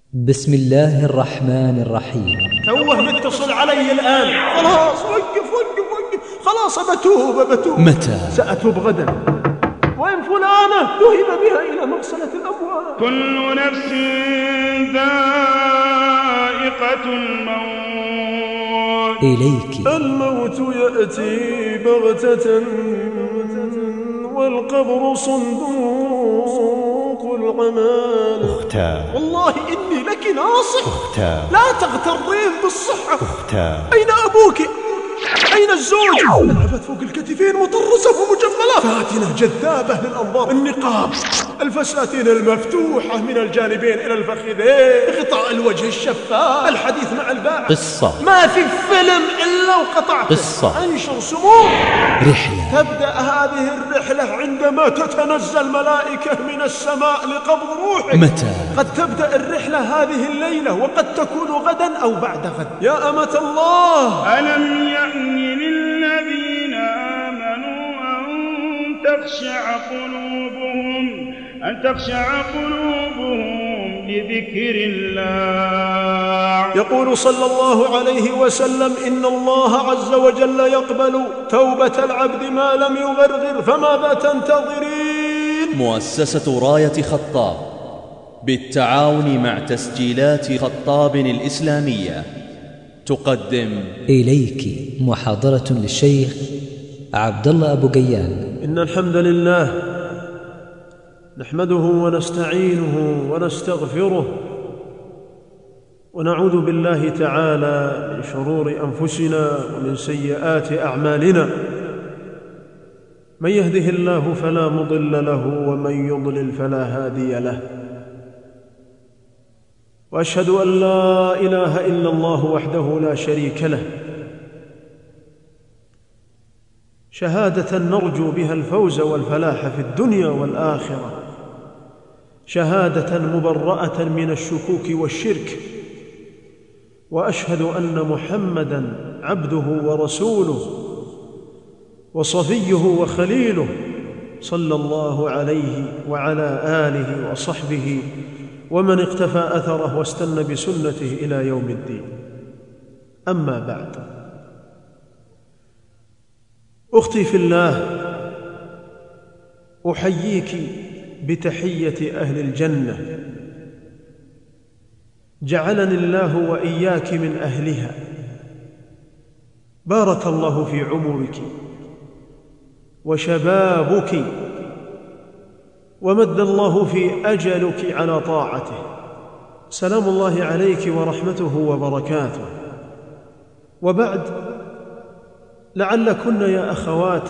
بسم الله الرحمن الرحيم. توه متصل علي الآن. خلاص وقف. خلاص بتوب. متى؟ سأتوب غدا. وإن فلانة ذهب بها إلى مغسلة الأموال. كل نفس ذائقة الموت. إليك الموت يأتي بغتة والقبر صندوق العمال. أختاه، والله إني لك ناصح. أختاه، لا تغترين بالصحة. أختاه، أين أبوك؟ أين الزوج؟ العبت فوق الكتفين مطرزة ومجملة، فاتنة جذابة للأنظار، النقاب، الفساتين المفتوحة من الجانبين إلى الفخذين، غطاء الوجه الشفاف، الحديث مع الباعة. قصة، ما في فيلم إلا وقطعته. قصة، أنشر سموم. رحلة. تبدأ هذه الرحلة عندما تتنزل ملائكة من السماء لقبض روحك. متى؟ قد تبدأ الرحلة هذه الليلة وقد تكون غدا أو بعد غد. يا أمة الله، ألم يأن للذين آمنوا أن تخشع قلوبهم لذكر الله. يقول صلى الله عليه وسلم: إن الله عز وجل يقبل توبة العبد ما لم يغرغر، فماذا تنتظرين؟ مؤسسة راية خطاب بالتعاون مع تسجيلات خطاب الإسلامية تقدم إليك محاضرة للشيخ عبد الله أبو قيان. إن الحمد لله نحمده ونستعينه ونستغفره، ونعوذ بالله تعالى من شرور أنفسنا ومن سيئات أعمالنا. من يهده الله فلا مضل له ومن يضلل فلا هادي له، وأشهد أن لا إله إلا الله وحده لا شريك له، شهادة نرجو بها الفوز والفلاح في الدنيا والآخرة، شهادة مبرأة من الشكوك والشرك. وأشهد أن محمدًا عبده ورسوله وصفيه وخليله، صلى الله عليه وعلى آله وصحبه ومن اقتفى أثره واستنى بسنته إلى يوم الدين. أما بعد، أختي في الله، أحييك بتحية أهل الجنة، جعلني الله وإياك من أهلها. بارك الله في عمرك وشبابك، ومد الله في أجلك على طاعته. سلام الله عليك ورحمته وبركاته. وبعد، لعلكن يا أخوات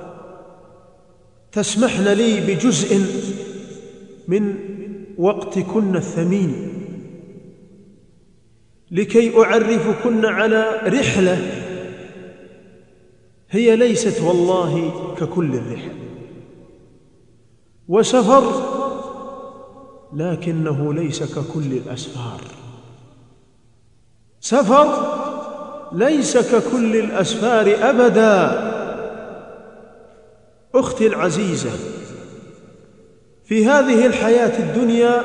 تسمحن لي بجزء من وقتكن الثمين لكي أعرفكن على رحلة هي ليست والله ككل الرحل، وسفر لكنه ليس ككل الأسفار، سفر ليس ككل الأسفار أبدا. أختي العزيزة، في هذه الحياة الدنيا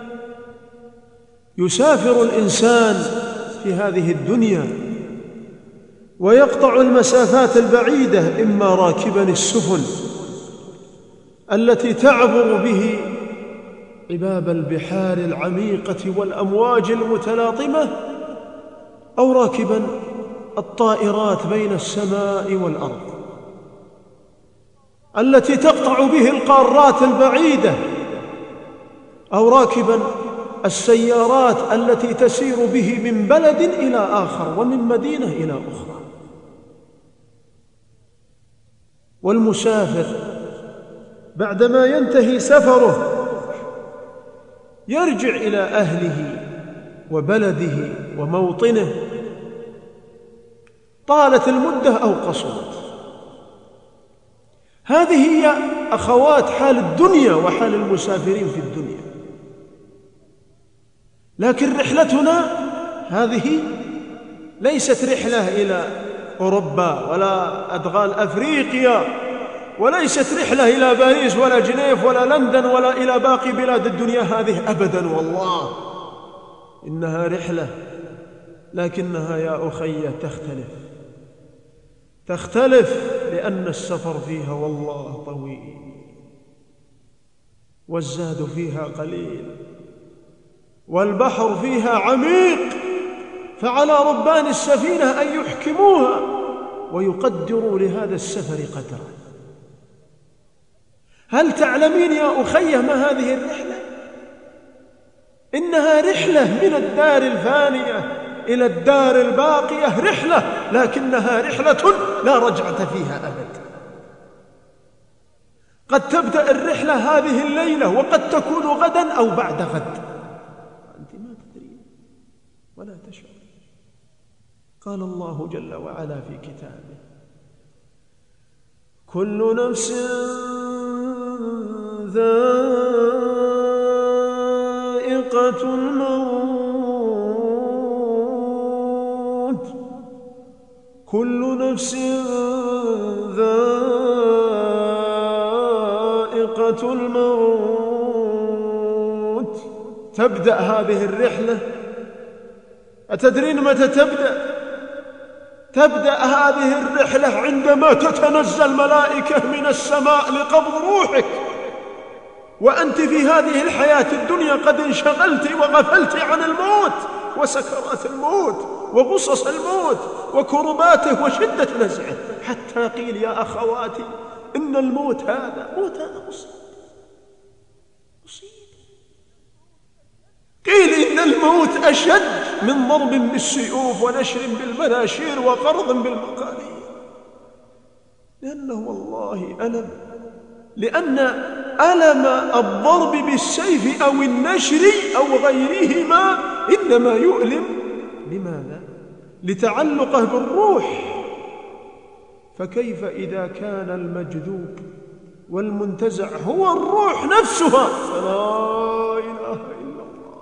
يسافر الإنسان في هذه الدنيا ويقطع المسافات البعيدة، إما راكبا السفن التي تعبر به عباب البحار العميقة والأمواج المتلاطمة، أو راكبا الطائرات بين السماء والأرض التي تقطع به القارات البعيدة، أو راكبا السيارات التي تسير به من بلد إلى آخر ومن مدينة إلى أخرى. والمسافر بعدما ينتهي سفره يرجع إلى أهله وبلده وموطنه، طالت المدة أو قصرت. هذه هي أخوات حال الدنيا وحال المسافرين في الدنيا. لكن رحلتنا هذه ليست رحلة إلى أوروبا ولا أدغال أفريقيا، وليست رحلة إلى باريس ولا جنيف ولا لندن ولا إلى باقي بلاد الدنيا هذه أبدا والله. إنها رحلة، لكنها يا أخي تختلف لأن السفر فيها والله طويل والزاد فيها قليل والبحر فيها عميق، فعلى ربان السفينة أن يحكموها ويقدروا لهذا السفر قدرا. هل تعلمين يا أخي ما هذه الرحلة؟ إنها رحلة من الدار الفانية إلى الدار الباقية، رحلة لكنها رحلة لا رجعة فيها أبدا. قد تبدأ الرحلة هذه الليلة وقد تكون غدا أو بعد غد، أنت ما تدرين ولا تشعر. قال الله جل وعلا في كتابه: كل نفس ذائقة الموت، كل نفس ذائقة الموت. تبدأ هذه الرحلة، أتدرين متى تبدأ هذه الرحلة؟ عندما تتنزل ملائكة من السماء لقبض روحك، وأنت في هذه الحياة الدنيا قد انشغلت وغفلت عن الموت وسكرات الموت وغصص الموت وكرباته وشدة نزعه، حتى قيل يا أخواتي إن الموت هذا مصيبة. قيل إن الموت أشد من ضرب بالسيوف ونشر بالمناشير وقرض بالمقاليد، لأنه والله ألم، لأن ألم الضرب بالسيف أو النشر أو غيرهما إنما يؤلم لماذا؟ لتعلقه بالروح. فكيف إذا كان المجذوب والمنتزع هو الروح نفسها؟ فلا إله إلا الله.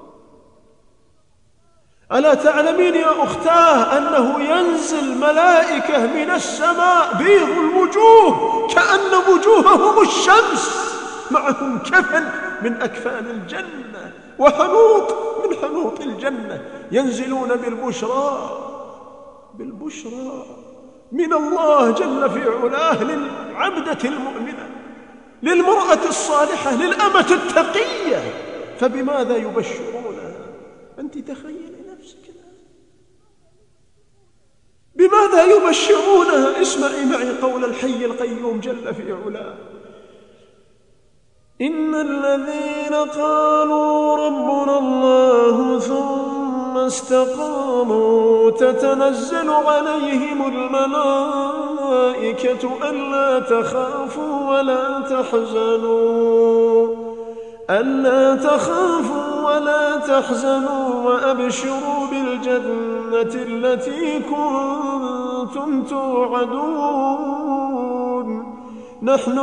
ألا تعلمين يا أختاه أنه ينزل ملائكة من السماء بيض الوجوه كأن وجوههم الشمس، معهم كفن من أكفان الجنة وحنوط من حنوط الجنة، ينزلون بالبشرى من الله جل في علاه للعبدة المؤمنة، للمرأة الصالحة، للأمة التقية. فبماذا يبشرونها؟ أنت تخيلي نفسك بماذا يبشرونها؟ اسمعي معي قول الحي القيوم جل في علاه: إن الذين قالوا ربنا الله ثم استقاموا تتنزل عليهم الملائكة ألا تخافوا ولا تحزنوا وأبشروا بالجنة التي كنتم توعدون، نحن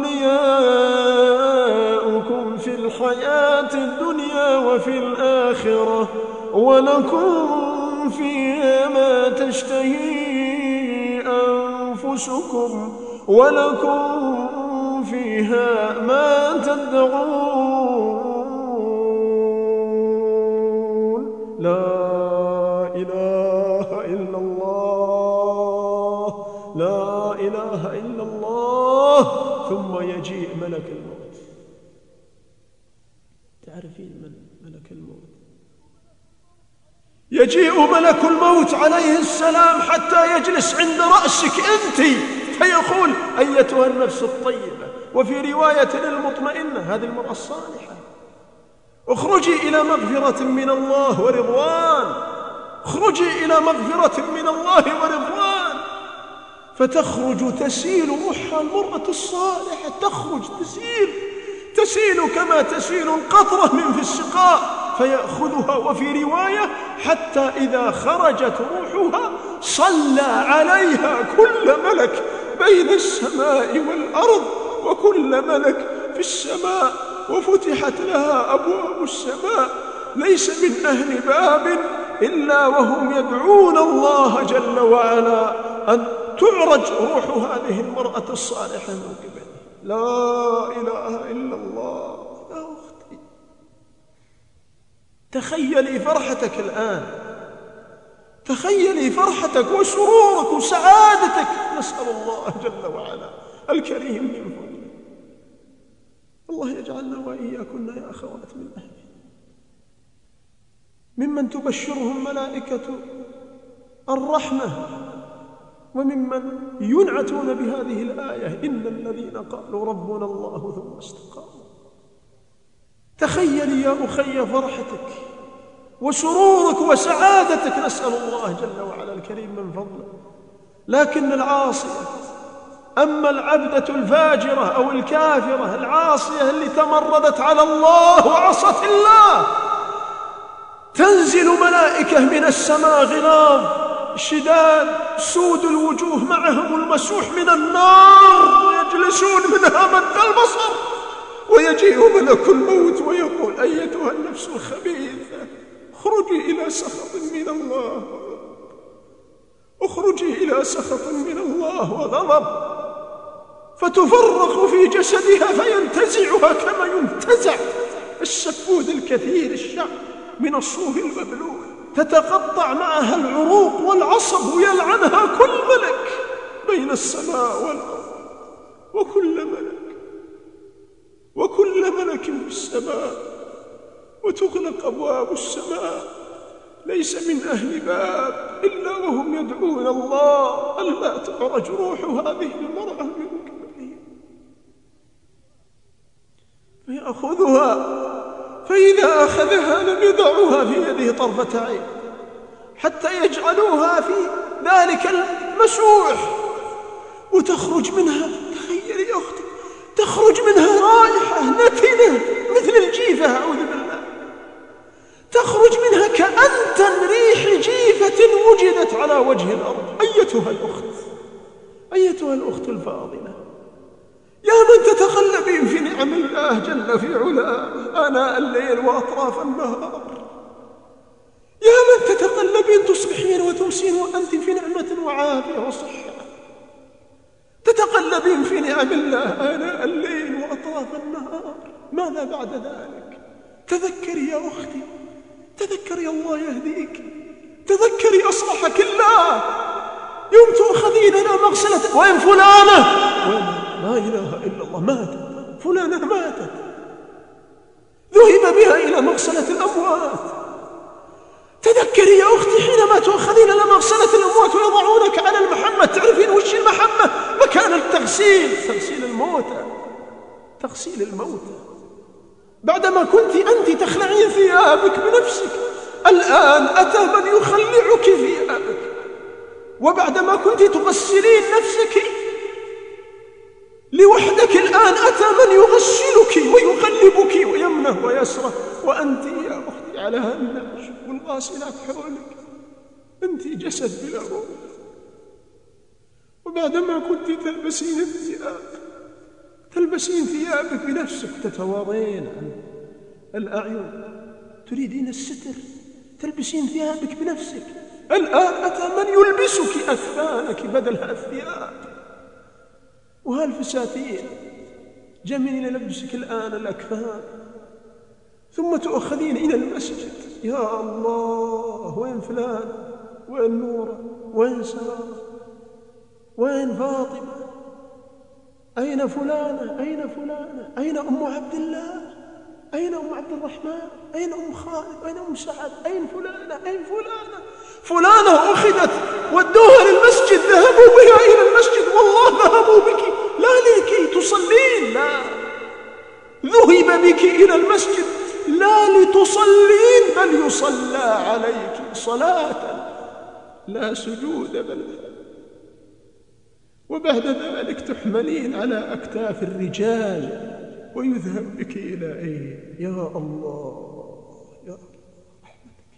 أولياؤكم في الحياة الدنيا وفي الآخرة، ولكم فيها ما تشتهي أنفسكم ولكم فيها ما تدعون. لا إله إلا الله، لا إله إلا الله. ثم يجيء ملك الموت. تعرفين من ملك الموت؟ يجيء ملك الموت عليه السلام حتى يجلس عند رأسك أنت، فيقول: أيتها النفس الطيبة، وفي رواية المطمئنة، هذه المرأة الصالحة، اخرجي إلى مغفرة من الله ورضوان، اخرجي إلى مغفرة من الله ورضوان. فتخرج تسيل روحها المرأة الصالحة، تخرج تسيل كما تسيل القطرة من في السقاء، فيأخذها. وفي رواية: حتى إذا خرجت روحها صلى عليها كل ملك بين السماء والأرض وكل ملك في السماء، وفتحت لها أبواب السماء، ليس من أهل باب إلا وهم يدعون الله جل وعلا أن تعرج روح هذه المرأة الصالحة من قبله. لا إله إلا الله. يا أختي تخيلي فرحتك الآن، تخيلي فرحتك وسرورك وسعادتك. نسأل الله جل وعلا الكريم من فضله الله يجعلنا وإياكن يا أخوات من أهله ممن تبشرهم ملائكة الرحمة، وممن ينعتون بهذه الآية إن الذين قالوا ربنا الله ثم استقاموا. تخيلي يا أخي فرحتك وسرورك وسعادتك. نسأل الله جل وعلا الكريم من فضله. لكن العاصية، أما العبدة الفاجرة أو الكافرة العاصية اللي تمردت على الله وعصت الله، تنزل ملائكة من السماء غلاظ شداد سود الوجوه معهم المسوح من النار، ويجلسون منها مد البصر، ويجيء ملك الموت ويقول أيتها النفس الخبيثة اخرجي إلى سخط من الله، اخرجي إلى سخط من الله وغضب، فتفرق في جسدها فينتزعها كما ينتزع السفود الكثير الشعب من الصوف المبلول، تتقطع معها العروق والعصب ويلعنها كل ملك بين السماء والأرض، وكل ملك في السماء، وتغلق أبواب السماء، ليس من أهل باب إلا وهم يدعون الله ألا تعرج روح هذه المرأة من ركبته، فيأخذها، فإذا أخذها لم يدعوها في يده طرفة عين حتى يجعلوها في ذلك المسوح، وتخرج منها، تخيلي يا أختي، تخرج منها رائحة نتنة مثل الجيفة، أعوذ بالله، تخرج منها كأنتن ريح جيفة وجدت على وجه الأرض. أيتها الأخت الفاضلة، يا من تتقلبين في نعم الله جل في علاه آناء الليل وأطراف النهار، يا من تتقلبين تصبحين وتمسين وأنت في نعمة وعافية وصحة، تتقلبين في نعم الله آناء الليل وأطراف النهار، ماذا بعد ذلك؟ تذكري يا أختي، تذكري الله يهديك، تذكري أصلحك الله. يوم تأخذين إلى مغسلة، وين فلانة؟ لا إله إلا الله، ماتت فلانة، ماتت، ذهب بها إلى مغسلة الأموات. تذكري يا أختي حينما تأخذين إلى مغسلة الأموات ويضعونك على المحمة، تعرفين وش المحمة؟ مكان التغسيل، تغسيل الموتى. بعدما كنت أنت تخلعين ثيابك بنفسك، الآن أتى من يخلعك ثيابك. وبعدما كنت تغسلين نفسك لوحدك، الآن أتى من يغسلك ويقلبك ويمنه ويسره، وأنت يا أختي على هالنعش والغاسلات حولك، أنت جسد بلا روح. وبعدما كنت تلبسين ثيابك بنفسك، تتواضعين عن الأعين، تريدين الستر، تلبسين ثيابك بنفسك، الآن أتى من يلبسك أكفانك بدلها الثياب. وهالفساتين جميل يلبسك الآن الأكفان، ثم تؤخذين إلى المسجد. يا الله، وين فلان؟ وين نورة؟ وين سارة؟ وين فاطمة؟ أين فلانة؟ أين فلانة؟ أين أم عبد الله؟ أين أم عبد الرحمن؟ أين أم خالد؟ أين أم سعد؟ أين فلانة؟ أين فلانة؟ فلانة أخذت ودوها للمسجد، ذهبوا بها إلى المسجد، والله ذهبوا بك لا لكي تصلين، لا، ذهب بك إلى المسجد لا لتصلين، بل يصلى عليك صلاة لا سجود بل. وبعد ذلك تحملين على أكتاف الرجال ويذهب بك إلى أين؟ يا الله، يا رحمتك،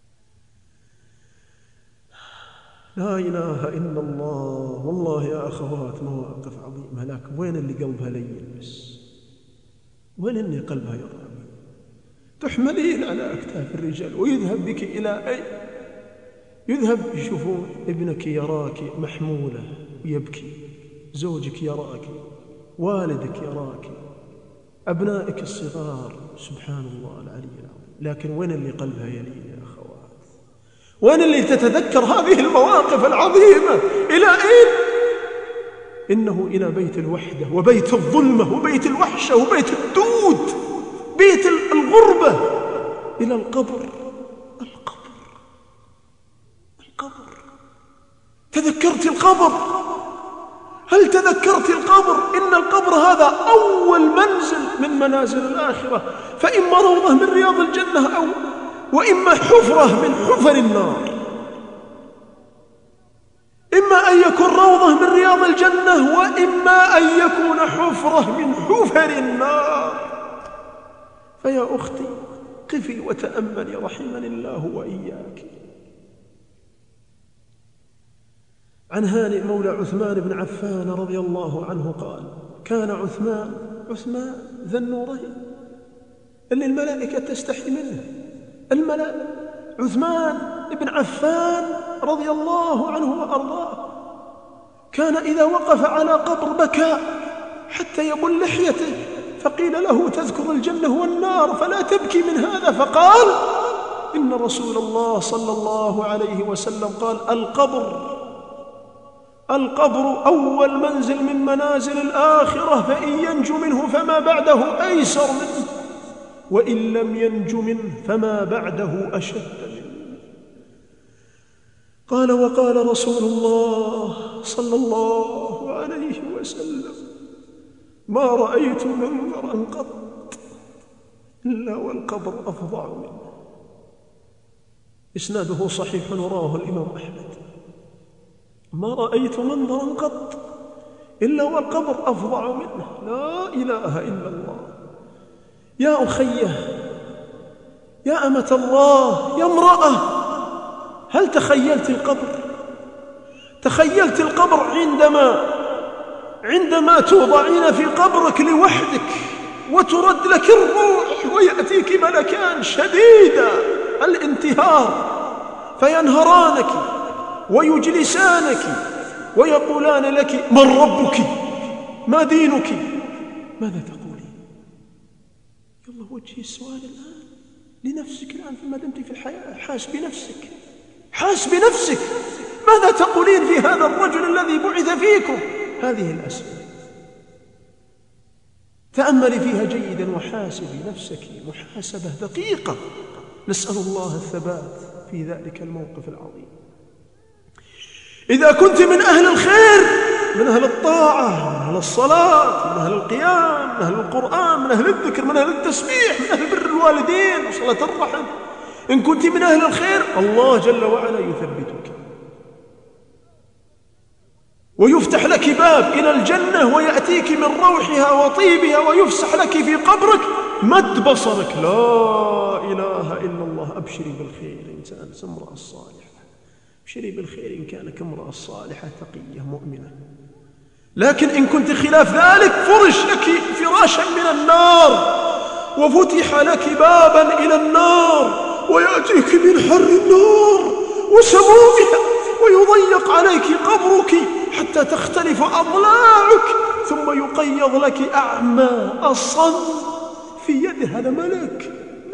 لا إله إلا الله. والله يا أخوات مواقف عظيمة، لكن وين اللي قلبها لين بس؟ وين اللي قلبها يرحم؟ تحملين على أكتاف الرجال ويذهب بك إلى أين؟ يذهب، يشوفون ابنك يراك محمولة ويبكي، زوجك يراك، والدك يراك، أبنائك الصغار، سبحان الله العلي العظيم. لكن وين اللي قلبها يلين يا أخوات؟ وين اللي تتذكر هذه المواقف العظيمة؟ إلى أين؟ إنه إلى بيت الوحدة وبيت الظلمة وبيت الوحشة وبيت الدود، بيت الغربة، إلى القبر. القبر. تذكرت القبر؟ هل تذكرت القبر؟ إن القبر هذا أول منزل من منازل الآخرة، فإما روضة من رياض الجنة وإما حفرة من حفر النار. إما أن يكون روضة من رياض الجنة وإما أن يكون حفرة من حفر النار. فيا أختي قفي وتأملي رحمني الله وإياك. عن هانئ مولى عثمان بن عفان رضي الله عنه قال: كان عثمان ذا النورين اللي الملائكة تستحي منه، عثمان بن عفان رضي الله عنه وأرضاه، كان إذا وقف على قبر بكى حتى يبل لحيته، فقيل له: تذكر الجنة والنار فلا تبكي من هذا؟ فقال: إن رسول الله صلى الله عليه وسلم قال: القبر أول منزل من منازل الآخرة، فإن ينجو منه فما بعده أيسر منه، وإن لم ينج منه فما بعده أشد منه. قال: وقال رسول الله صلى الله عليه وسلم: ما رأيت منظرا قط إلا والقبر أفظع منه. إسناده صحيح ورواه الإمام أحمد. ما رأيت منظرا قط إلا والقبر أفظع منه. لا إله إلا الله. يا أخيه، يا أمة الله، يا امرأة، هل تخيلت القبر؟ تخيلت القبر عندما توضعين في قبرك لوحدك وترد لك الروح ويأتيك ملكان شديدا الانتهار فينهرانك ويجلسانك ويقولان لك: من ربك؟ ما دينك؟ ماذا تقولين؟ يلا وجهي السؤال الآن لنفسك الآن فيما دمت في الحياة. حاسبي نفسك. ماذا تقولين في هذا الرجل الذي بعث فيكم؟ هذه الأسئلة تأملي فيها جيدا وحاسبي نفسك محاسبة دقيقة. نسأل الله الثبات في ذلك الموقف العظيم. إذا كنت من أهل الخير، من أهل الطاعة، من أهل الصلاة، من أهل القيام، من أهل القرآن، من أهل الذكر، من أهل التسبيح، من أهل بر الوالدين وصلة الرحم، إن كنت من أهل الخير الله جل وعلا يثبتك ويفتح لك باب إلى الجنة ويأتيك من روحها وطيبها ويفسح لك في قبرك مد بصرك. لا إله إلا الله. أبشري بالخير إن كانت امرأة صالحة، أبشري بالخير إن كانت امرأة صالحة تقية مؤمنة. لكن إن كنت خلاف ذلك فرش لك فراشا من النار وفتح لك بابا إلى النار ويأتيك من حر النار وسمومها ويضيق عليك قبرك حتى تختلف أضلاعك، ثم يقيض لك أعمى أصم في يده. هذا ملك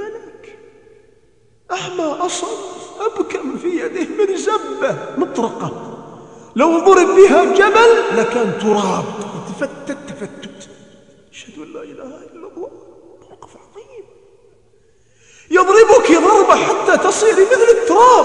أعمى أصم أبكم في يده مرزبة مطرقة، لو ضرب بها جبل لكان تراب تفتت. أشهد أن لا إله إلا الله. موقف عظيم. يضربك ضربة حتى تصيري مثل التراب،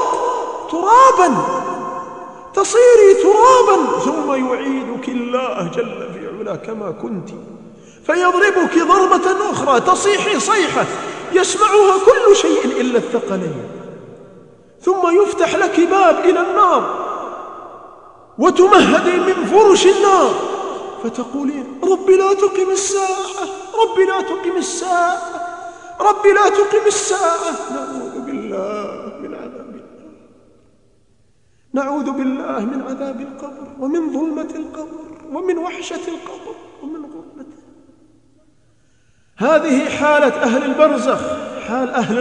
تصيري ترابا، ثم يعيدك الله جل في علا كما كنت، فيضربك ضربة أخرى تصيحي صيحة يسمعها كل شيء إلا الثقلين، ثم يفتح لك باب إلى النار وتمهدي من فرش النار فتقولين: ربي لا تقم الساعة، ربي لا تقم الساعة، ربي لا تقم الساعة. نعوذ بالله من عذاب النار، نعوذ بالله من عذاب القبر ومن ظلمة القبر ومن وحشة القبر ومن غربته. هذه حالة أهل البرزخ، حال أهل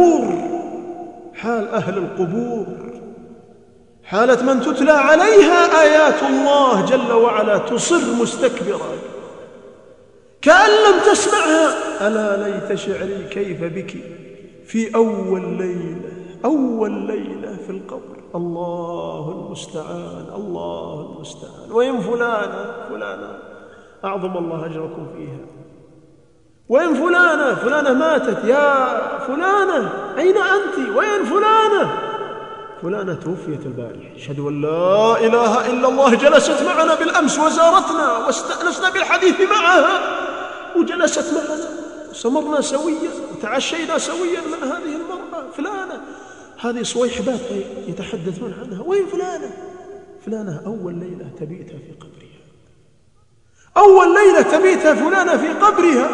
القبور، حالة من تتلى عليها آيات الله جل وعلا تصر مستكبرا كأن لم تسمعها. ألا ليت شعري كيف بك في أول ليلة في القبر. الله المستعان، الله المستعان. وين فلانة أعظم الله أجركم فيها. وين فلانة ماتت، يا فلانة أين أنت؟ وين فلانة توفيت البارحة. أشهد أن لا إله إلا الله. جلست معنا بالأمس وزارتنا واستأنسنا بالحديث معها، وجلست معنا، سمرنا سويا وتعشينا سويا مع هذه المرأة فلانة. هذه صويحبات يتحدثون عنها. وين فلانة أول ليلة تبيتها في قبرها، أول ليلة تبيتها فلانة في قبرها.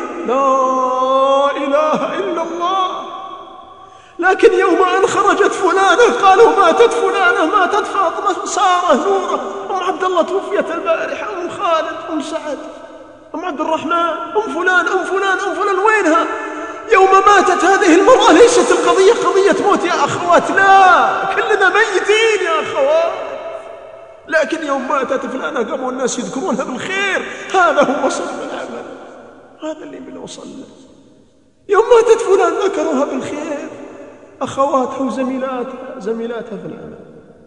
لا إله إلا الله. لكن يوم أن خرجت فلانة قالوا ماتت فاطمة، سارة، نورة، أم عبد الله توفيت البارحة، أم خالد، أم سعد، أم عبد الرحمن، أم فلان. وينها؟ يوم ماتت هذه المرأة ليست القضية قضية موت يا أخوات، لا، كلنا ميتين يا أخوات. لكن يوم ماتت فلانة قاموا الناس يذكرونها بالخير. هذا هو وصل بالعمل، هذا اللي بنوصل له. يوم ماتت فلان ذكروها بالخير، أخواتها وزميلاتها في العمل،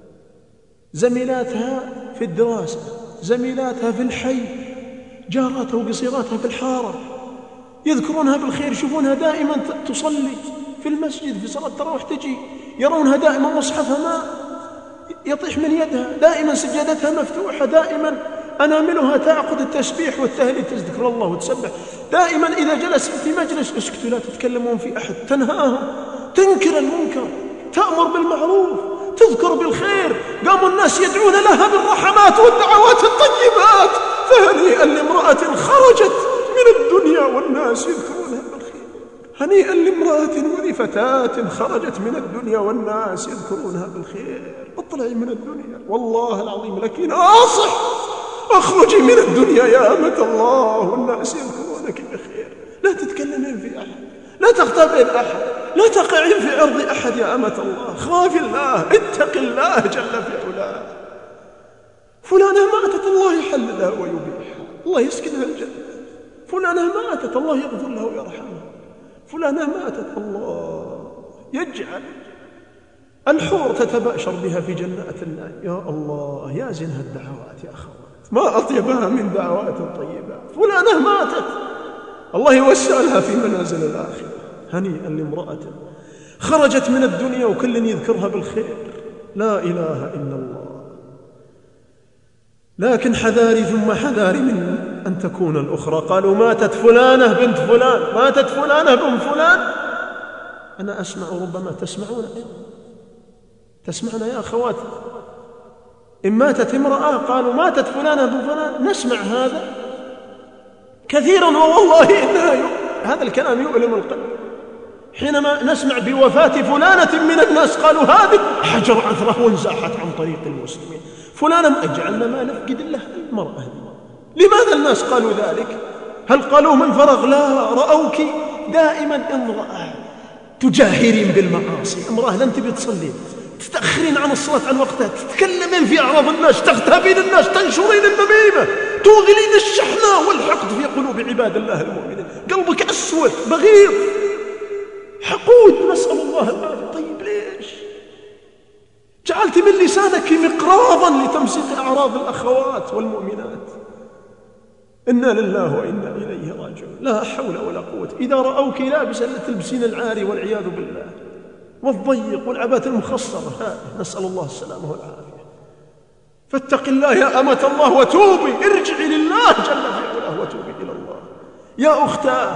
زميلاتها في الدراسة، زميلاتها في الحي، جاراتها وقصيراتها في الحارة، يذكرونها بالخير، يشوفونها دائما تصلي في المسجد في صلاة التراويح، تجي يرونها دائما مصحفها ما يطيح من يدها، دائما سجادتها مفتوحة، دائما أناملها تعقد التسبيح والتهليل، تذكر الله وتسبح دائما. إذا جلست في مجلس اسكتوا لا تتكلمون في أحد، تنهاهم، تنكر المنكر، تأمر بالمعروف، تذكر بالخير. قاموا الناس يدعون لها بالرحمات والدعوات الطيبات. فهنيئا لامرأة خرجت من الدنيا والناس يذكرونها بالخير، هنيئا لامرأة ولفتاة خرجت من الدنيا والناس يذكرونها بالخير. اطلعي من الدنيا، والله العظيم لك ناصح، اخرجي من الدنيا يا أمة الله والناس يذكرونك بخير. لا تتكلمين في أحد، لا تغتابين أحد، لا تقعين في عرض أحد يا أمة الله. خاف الله، اتق الله جل في علاه. فلانة ماتت، الله يحل لها ويبيحها، الله يسكنها الجنة. فلانة ماتت، الله يغفر لها ويرحمها. فلانة ماتت، الله يجعل الحور تتباشر بها في جنات النعيم. يا الله، يا زينها الدعوات يا أخوات، ما أطيبها من دعوات طيبات. فلانة ماتت، الله يوسع لها في منازل الآخرة. هنيئا لامرأة خرجت من الدنيا وكل يذكرها بالخير. لا إله إلا الله. لكن حذاري ثم حذاري من أن تكون الأخرى. قالوا ماتت فلانة بنت فلان، ماتت فلانة بنت فلان. أنا أسمع، ربما تسمعون، تسمعنا يا أخوات. إن ماتت امرأة قالوا ماتت فلانة بنت فلان، نسمع هذا كثيرا، والله إنها هذا الكلام يؤلم القلب. حينما نسمع بوفاة فلانة من الناس قالوا هذه حجر عثرة وانزاحت عن طريق المسلمين. فلانة أجعلنا ما نفقد الله المرأة. لماذا الناس قالوا ذلك؟ هل قالوا من فرغ؟ لا، رأوك دائما امرأة تجاهرين بالمعاصي، امرأة لن تبي تصلي، تتأخرين عن الصلاة عن وقتها، تتكلمين في أعراض الناس، تغتابين الناس، تنشرين النميمة، توغلين الشحناء والحقد في قلوب عباد الله المؤمنين. قلبك أسود، بغيض، حقود، نسأل الله العافية. طيب ليش جعلت من لسانك مقراضا لتمسك أعراض الأخوات والمؤمنات؟ إنا لله وإنا إليه راجعون. لا حول ولا قوة. إذا رأوك لابسا لتلبسين العاري والعياذ بالله، والضيق والعباءة المخصرة، نسأل الله السلامة والعافية. فاتق الله يا أمة الله وتوبي، ارجعي لله جل في علاه وتوبي إلى الله. يا أختاه،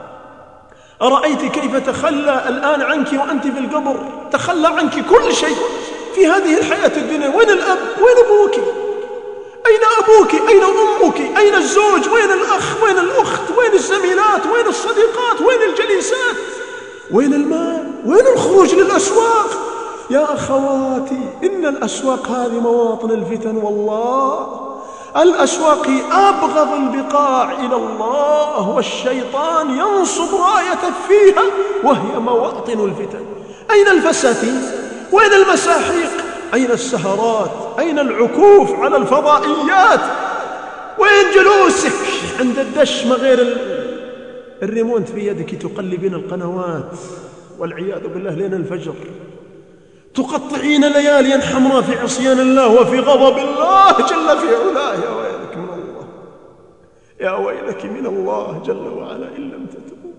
أرأيت كيف تخلى الآن عنك وأنت في القبر؟ تخلى عنك كل شيء في هذه الحياة الدنيا. وين الأب؟ وين أبوك؟ أين أبوك؟ أين أمك؟ أين الزوج؟ وين الأخ؟ وين الأخت؟ وين الزميلات؟ وين الصديقات؟ وين الجليسات؟ وين المال؟ وين الخروج للأسواق؟ يا أخواتي، إن الأسواق هذه مواطن الفتن، والله الأسواق أبغض البقاع إلى الله، والشيطان ينصب راية فيها وهي مواطن الفتن. أين الفساتين؟ وين المساحيق؟ أين السهرات؟ أين العكوف على الفضائيات؟ وين جلوسك عند الدش ما غير الريموت في يدك تقلبين القنوات والعياذ بالله لين الفجر، تقطعين لياليا حمراء في عصيان الله وفي غضب الله جل في علاه. يا ويلك من الله، يا ويلك من الله جل وعلا إن لم تتوب.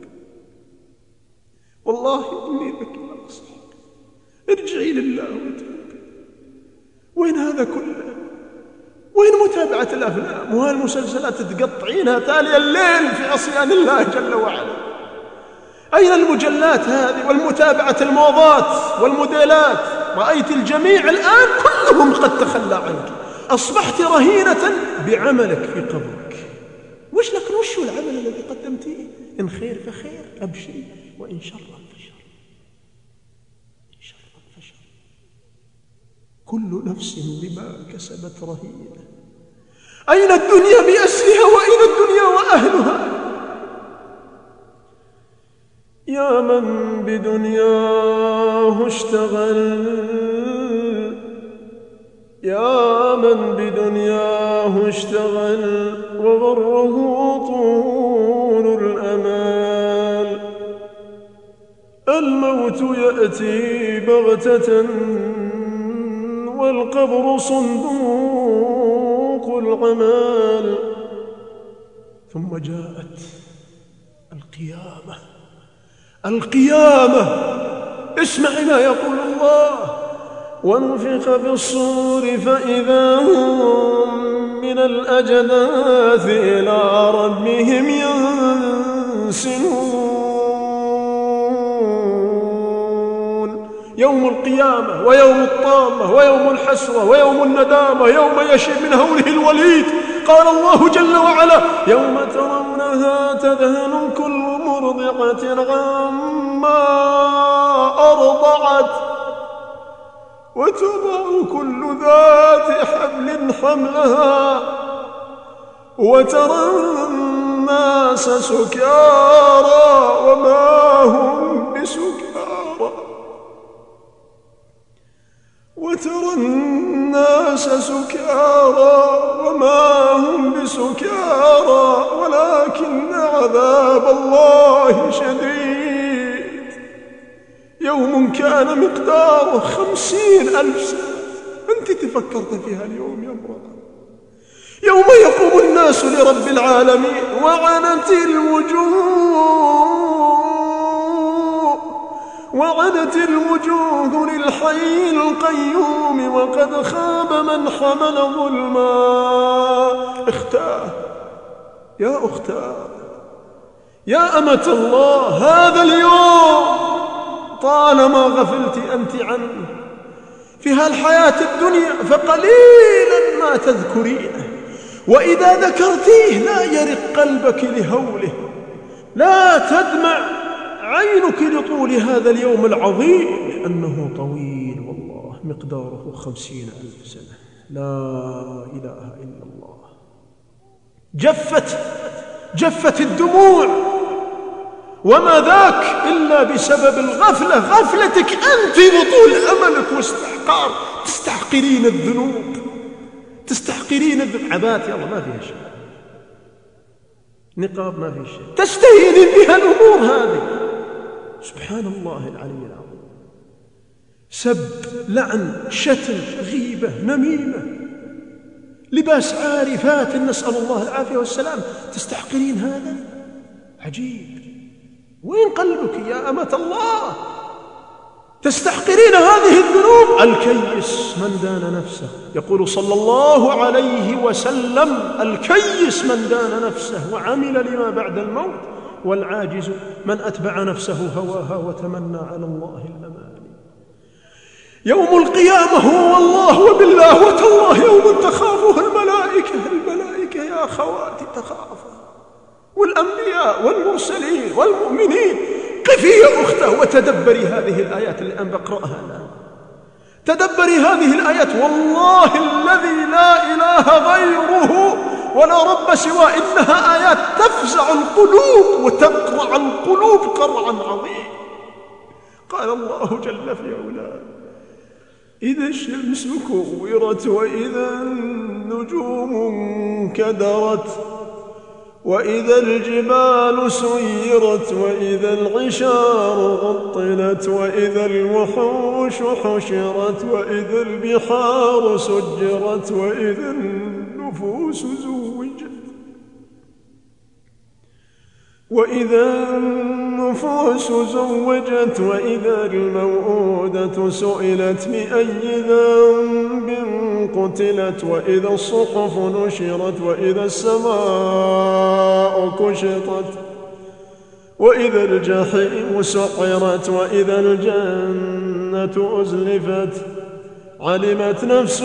والله إني بك أنصحك، ارجعي لله وتوبي. وين هذا كله؟ وين متابعة الأفلام وهالمسلسلات تقطعينها تالي الليل في عصيان الله جل وعلا؟ أين المجلات هذه والمتابعة الموضات والموديلات؟ رأيت الجميع الآن كلهم قد تخلى عنك، أصبحت رهينة بعملك في قبرك. وش لك وش العمل الذي قدمتيه؟ إن خير فخير أبشري، وإن شر فشر، إن شر فشر. كل نفس بما كسبت رهينة. أين الدنيا بأسرها وأين الدنيا وأهلها؟ يا من بدنياه اشتغل، يا من بدنياه اشتغل وغره طول الأمال. الموت يأتي بغتة والقبر صندوق العمال. ثم جاءت القيامة. القيامة، اسمع ما يقول الله: ونفخ في الصور فإذا هم من الأجداث إلى ربهم ينسلون. يوم القيامة ويوم الطامة ويوم الحسرة ويوم الندامة، يوم يشيب من هوله الوليد. قال الله جل وعلا: يوم ترونها تذهل كل مرضعة عما أرضعت وتضع كل ذات حمل حملها وترى الناس سكارى وما هم بسكارى، وترى الناس سكارى وما هم بسكارى ولكن عذاب الله شديد. يوم كان مقداره 50,000 سنة. أنت تفكرت فيها اليوم يا امرأة؟ يوم يقوم الناس لرب العالمين وعنت الوجوه للحي القيوم وقد خاب من حمل ظلما. اختاه يا أختاه يا أمة الله، هذا اليوم طالما غفلت أنت عنه في هالحياة الدنيا فقليلا ما تذكرينه، وإذا ذكرتيه لا يرق قلبك لهوله، لا تدمع عينك لطول هذا اليوم العظيم، لأنه طويل والله مقداره 50,000 سنة. لا إله إلا الله. جفت الدموع، وما ذاك إلا بسبب الغفلة، غفلتك أنت وطول أملك واستحقار. تستحقرين الذنوب، تستحقرين عبات يلا ما فيها شيء، نقاب ما فيه شيء، تستهينين بها الأمور هذه. سبحان الله العلي العظيم. سب، لعن، شتم، غيبة، نميمة، لباس عاري فات، نسأل الله العافية والسلام. تستحقرين هذا؟ عجيب. وين قلبك يا أمة الله؟ تستحقرين هذه الذنوب. الكيس من دان نفسه، يقول صلى الله عليه وسلم: الكيس من دان نفسه وعمل لما بعد الموت، والعاجز من أتبع نفسه هواها وتمنى على الله الأماني. يوم القيامة هو والله وبالله وتالله يوم تخافه الملائكة يا أخواتي تخافه، والأنبياء والمرسلين والمؤمنين. قفي يا أخته وتدبري هذه الآيات اللي أنا بقرأها الآن. تدبري هذه الآيات، والله الذي لا إله غيره ولا رب سواه، إنها آيات تفزع القلوب وتقرع القلوب قرعا عظيم. قال الله جل في علاه: إذا الشمس كورت وإذا النجوم انكدرت وإذا الجبال سيرت وإذا العشار غطلت وإذا الوحوش حشرت وإذا البحار سجرت وإذا النفوس زوجت وإذا الموءودة سئلت بأي ذنب قتلت وإذا الصحف نشرت وإذا السماء كشطت وإذا الجحيم سعرت وإذا الجنة أزلفت علمت نفس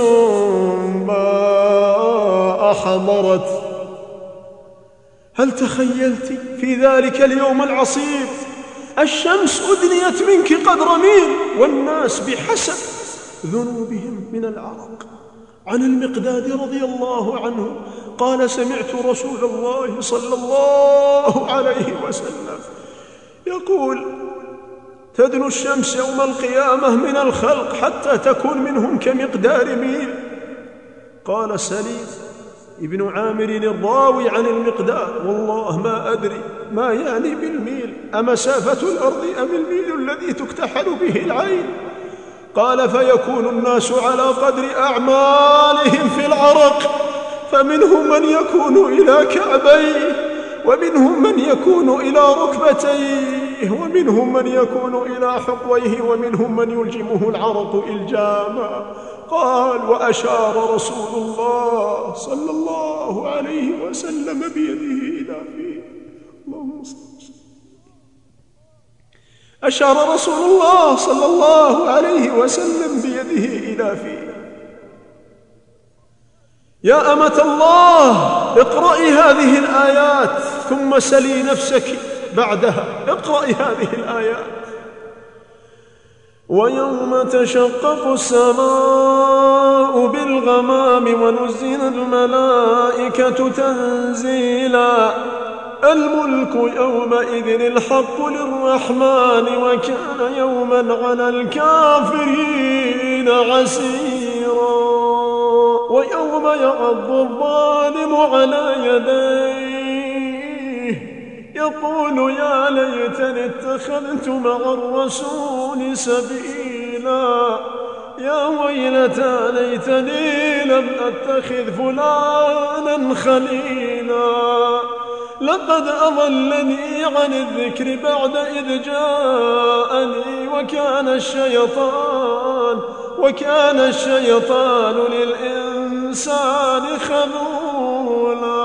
ما أحضرت. هل تخيلت في ذلك اليوم العصيب الشمس أدنيت منك قدر ميل والناس بحسب ذنوبهم من العرق؟ عن المقداد رضي الله عنه قال سمعت رسول الله صلى الله عليه وسلم يقول تدنو الشمس يوم القيامة من الخلق حتى تكون منهم كمقدار ميل. قال سليم ابن عامر الراوي عن المقدار والله ما أدري ما يعني بالميل، أمسافة الأرض أم الميل الذي تكتحل به العين؟ قال فيكون الناس على قدر أعمالهم في العرق، فمنهم من يكون إلى كعبيه ومنهم من يكون إلى ركبتيه ومنهم من يكون إلى حقويه ومنهم من يلجمه العرق إلجاما. قال وأشار رسول الله صلى الله عليه وسلم بيده إلى فيه. اللهم صل وسلم. أشار رسول الله صلى الله عليه وسلم بيده إلى فيه. يا أمة الله اقرأي هذه الآيات ثم سلي نفسك بعدها. اقرأي هذه الآيات. ويوم تشقق السماء بالغمام ونزل الملائكة تنزيلا الملك يومئذ الحق للرحمن وكان يوما على الكافرين عسيرا. ويوم يعض الظالم على يديه يقول يا ليتني اتخذت مع الرسول سبيلا يا ويلتى ليتني لم أتخذ فلانا خليلا لقد أضلني عن الذكر بعد إذ جاءني وكان الشيطان للإنسان خذولا.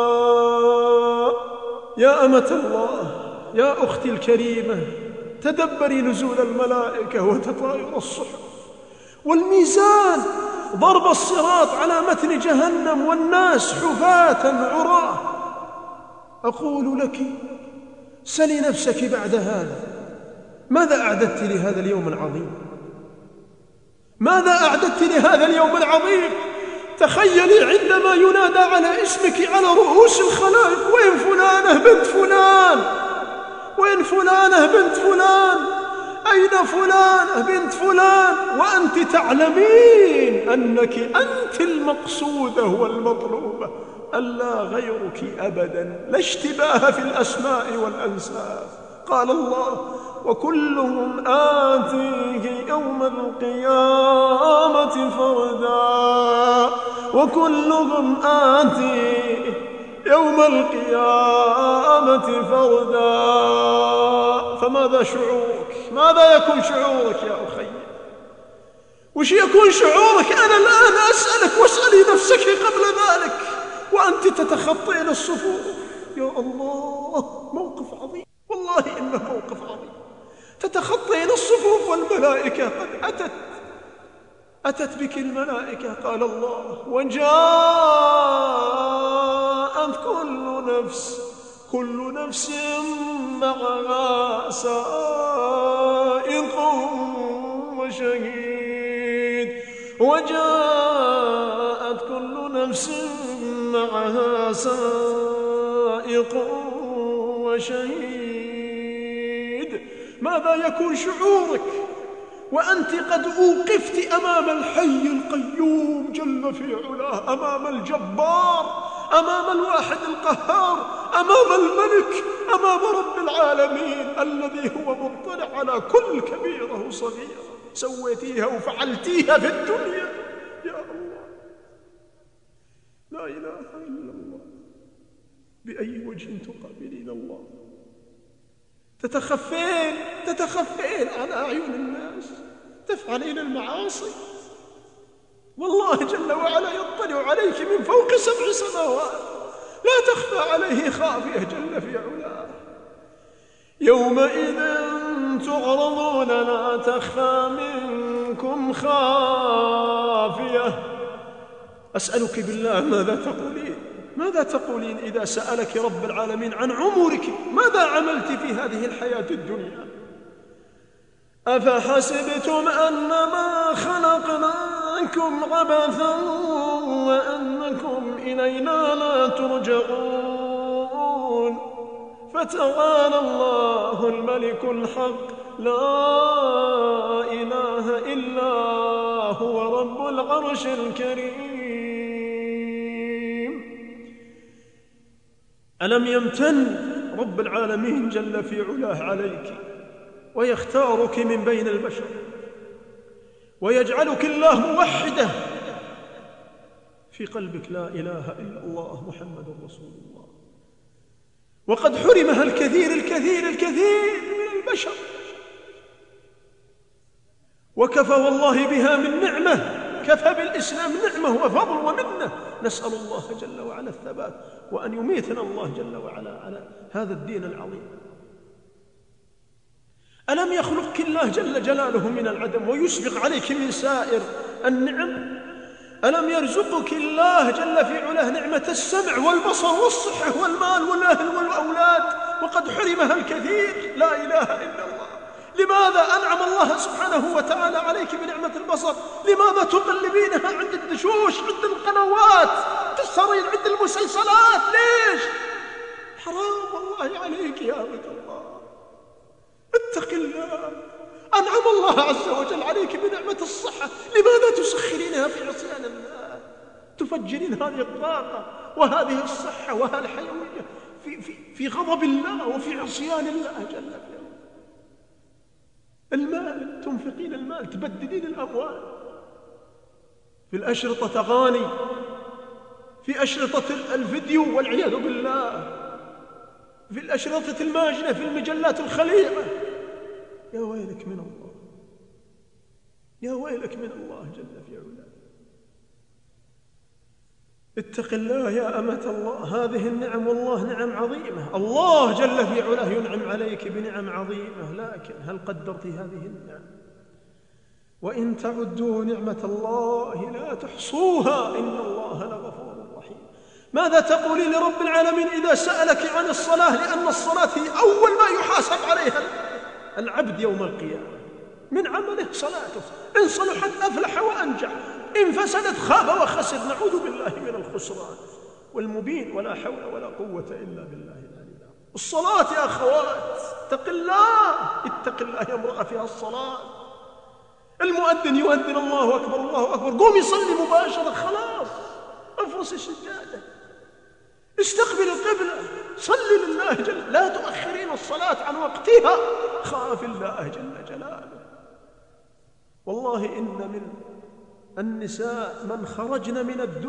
يا أمة الله يا أختي الكريمة تدبري نزول الملائكة وتطاير الصحف والميزان ضرب الصراط على متن جهنم والناس حفاة عراة. أقول لك سلي نفسك بعد هذا ماذا أعددت لهذا اليوم العظيم؟ ماذا أعددت لهذا اليوم العظيم؟ تخيلي عندما ينادى على اسمك على رؤوس الخلائق وين فلانة بنت فلان وين فلانة بنت فلان أين فلانة بنت فلان وأنت تعلمين أنك أنت المقصودة والمطلوبة ألا غيرك أبدا لا اشتباه في الأسماء والأنساب. قال الله وكلهم آتيه يوم القيامة فردا وكلهم آتيه يوم القيامة فردا. فماذا شعورك؟ ماذا يكون شعورك يا أخي؟ وش يكون شعورك؟ أنا الآن أسألك واسألي نفسك قبل ذلك وأنت تتخطين الصفوف. يا الله موقف عظيم والله إنه موقف عظيم. تتخطين الصفوف والملائكة قد أتت بك الملائكة. قال الله وجاءت كل نفس معها سائق وشهيد وجاءت كل نفس معها سائق وشهيد. ماذا يكون شعورك وأنت قد أوقفت أمام الحي القيوم جل في علاه، أمام الجبار، أمام الواحد القهار، أمام الملك، أمام رب العالمين الذي هو مطلع على كل كبيرة وصغيرة سويتيها وفعلتيها في الدنيا. يا الله، لا إله إلا الله، بأي وجه تقابلين الله؟ تتخفين على أعين الناس، تفعلين المعاصي، والله جل وعلا يطلع عليك من فوق 7 سماوات، لا تخفى عليه خافية جل في علاه. يومئذ تعرضون لا تخفى منكم خافية. أسألك بالله ماذا تقولين إذا سألك رب العالمين عن عمرك؟ ماذا عملت في هذه الحياة الدنيا؟ أفحسبتم أنما خلقناكم عبثا وأنكم إلينا لا ترجعون. فتعالى الله الملك الحق لا إله إلا هو رب العرش الكريم. ألم يمتن رب العالمين جل في علاه عليك ويختارك من بين البشر ويجعلك الله موحدة في قلبك لا إله إلا الله محمد رسول الله، وقد حرمها الكثير من البشر، وكفى والله بها من نعمة، كفى بالإسلام نعمة وفضل ومنة. نسأل الله جل وعلا الثبات، وأن يميتنا الله جل وعلا على هذا الدين العظيم. ألم يخلقك الله جل جلاله من العدم ويسبق عليك من سائر النعم؟ ألم يرزقك الله جل في علاه نعمة السمع والبصر والصحة والمال والأهل والأولاد وقد حرمها الكثير؟ لا إله إلا الله. لماذا أنعم الله سبحانه وتعالى عليك بنعمة البصر؟ لماذا تقلبينها عند الدشوش، عند القنوات، تسهرين عند المسلسلات؟ ليش؟ حرام والله عليك يا عبد الله، اتق الله. أنعم الله عز وجل عليك بنعمة الصحة، لماذا تسخرينها في عصيان الله؟ تفجرين هذه الطاقة وهذه الصحة وهذه الحيوية في غضب الله وفي عصيان الله جل وعلا. المال، تنفقين المال، تبددين الأموال في الأشرطة أغاني، في أشرطة الفيديو والعياذ بالله، في الأشرطة الماجنة، في المجلات الخليعة. يا ويلك من الله، يا ويلك من الله جل في علاه. اتق الله يا أمة الله، هذه النعم والله نعم عظيمة. الله جل في علاه ينعم عليك بنعم عظيمة، لكن هل قدرت هذه النعم؟ وإن تعدوا نعمة الله لا تحصوها إن الله لغفور رحيم. ماذا تقولين لرب العالمين إذا سألك عن الصلاة؟ لأن الصلاة هي أول ما يحاسب عليها العبد يوم القيامة من عمله صلاته، إن صلحت أفلح وأنجح، إن فسدت خاب وخسر. نعوذ بالله من الخسران والمبين، ولا حول ولا قوة إلا بالله العلي العظيم. الصلاة يا أخوات، اتق الله، اتق الله يا امرأة فيها الصلاة. المؤذن يؤذن الله أكبر الله أكبر، قومي صلي مباشرة، خلاص افرسي السجادة، استقبل القبلة، صلي لله جل، لا تؤخرين الصلاة عن وقتها، خاف الله جل جلاله. والله إن من النساء من خرجن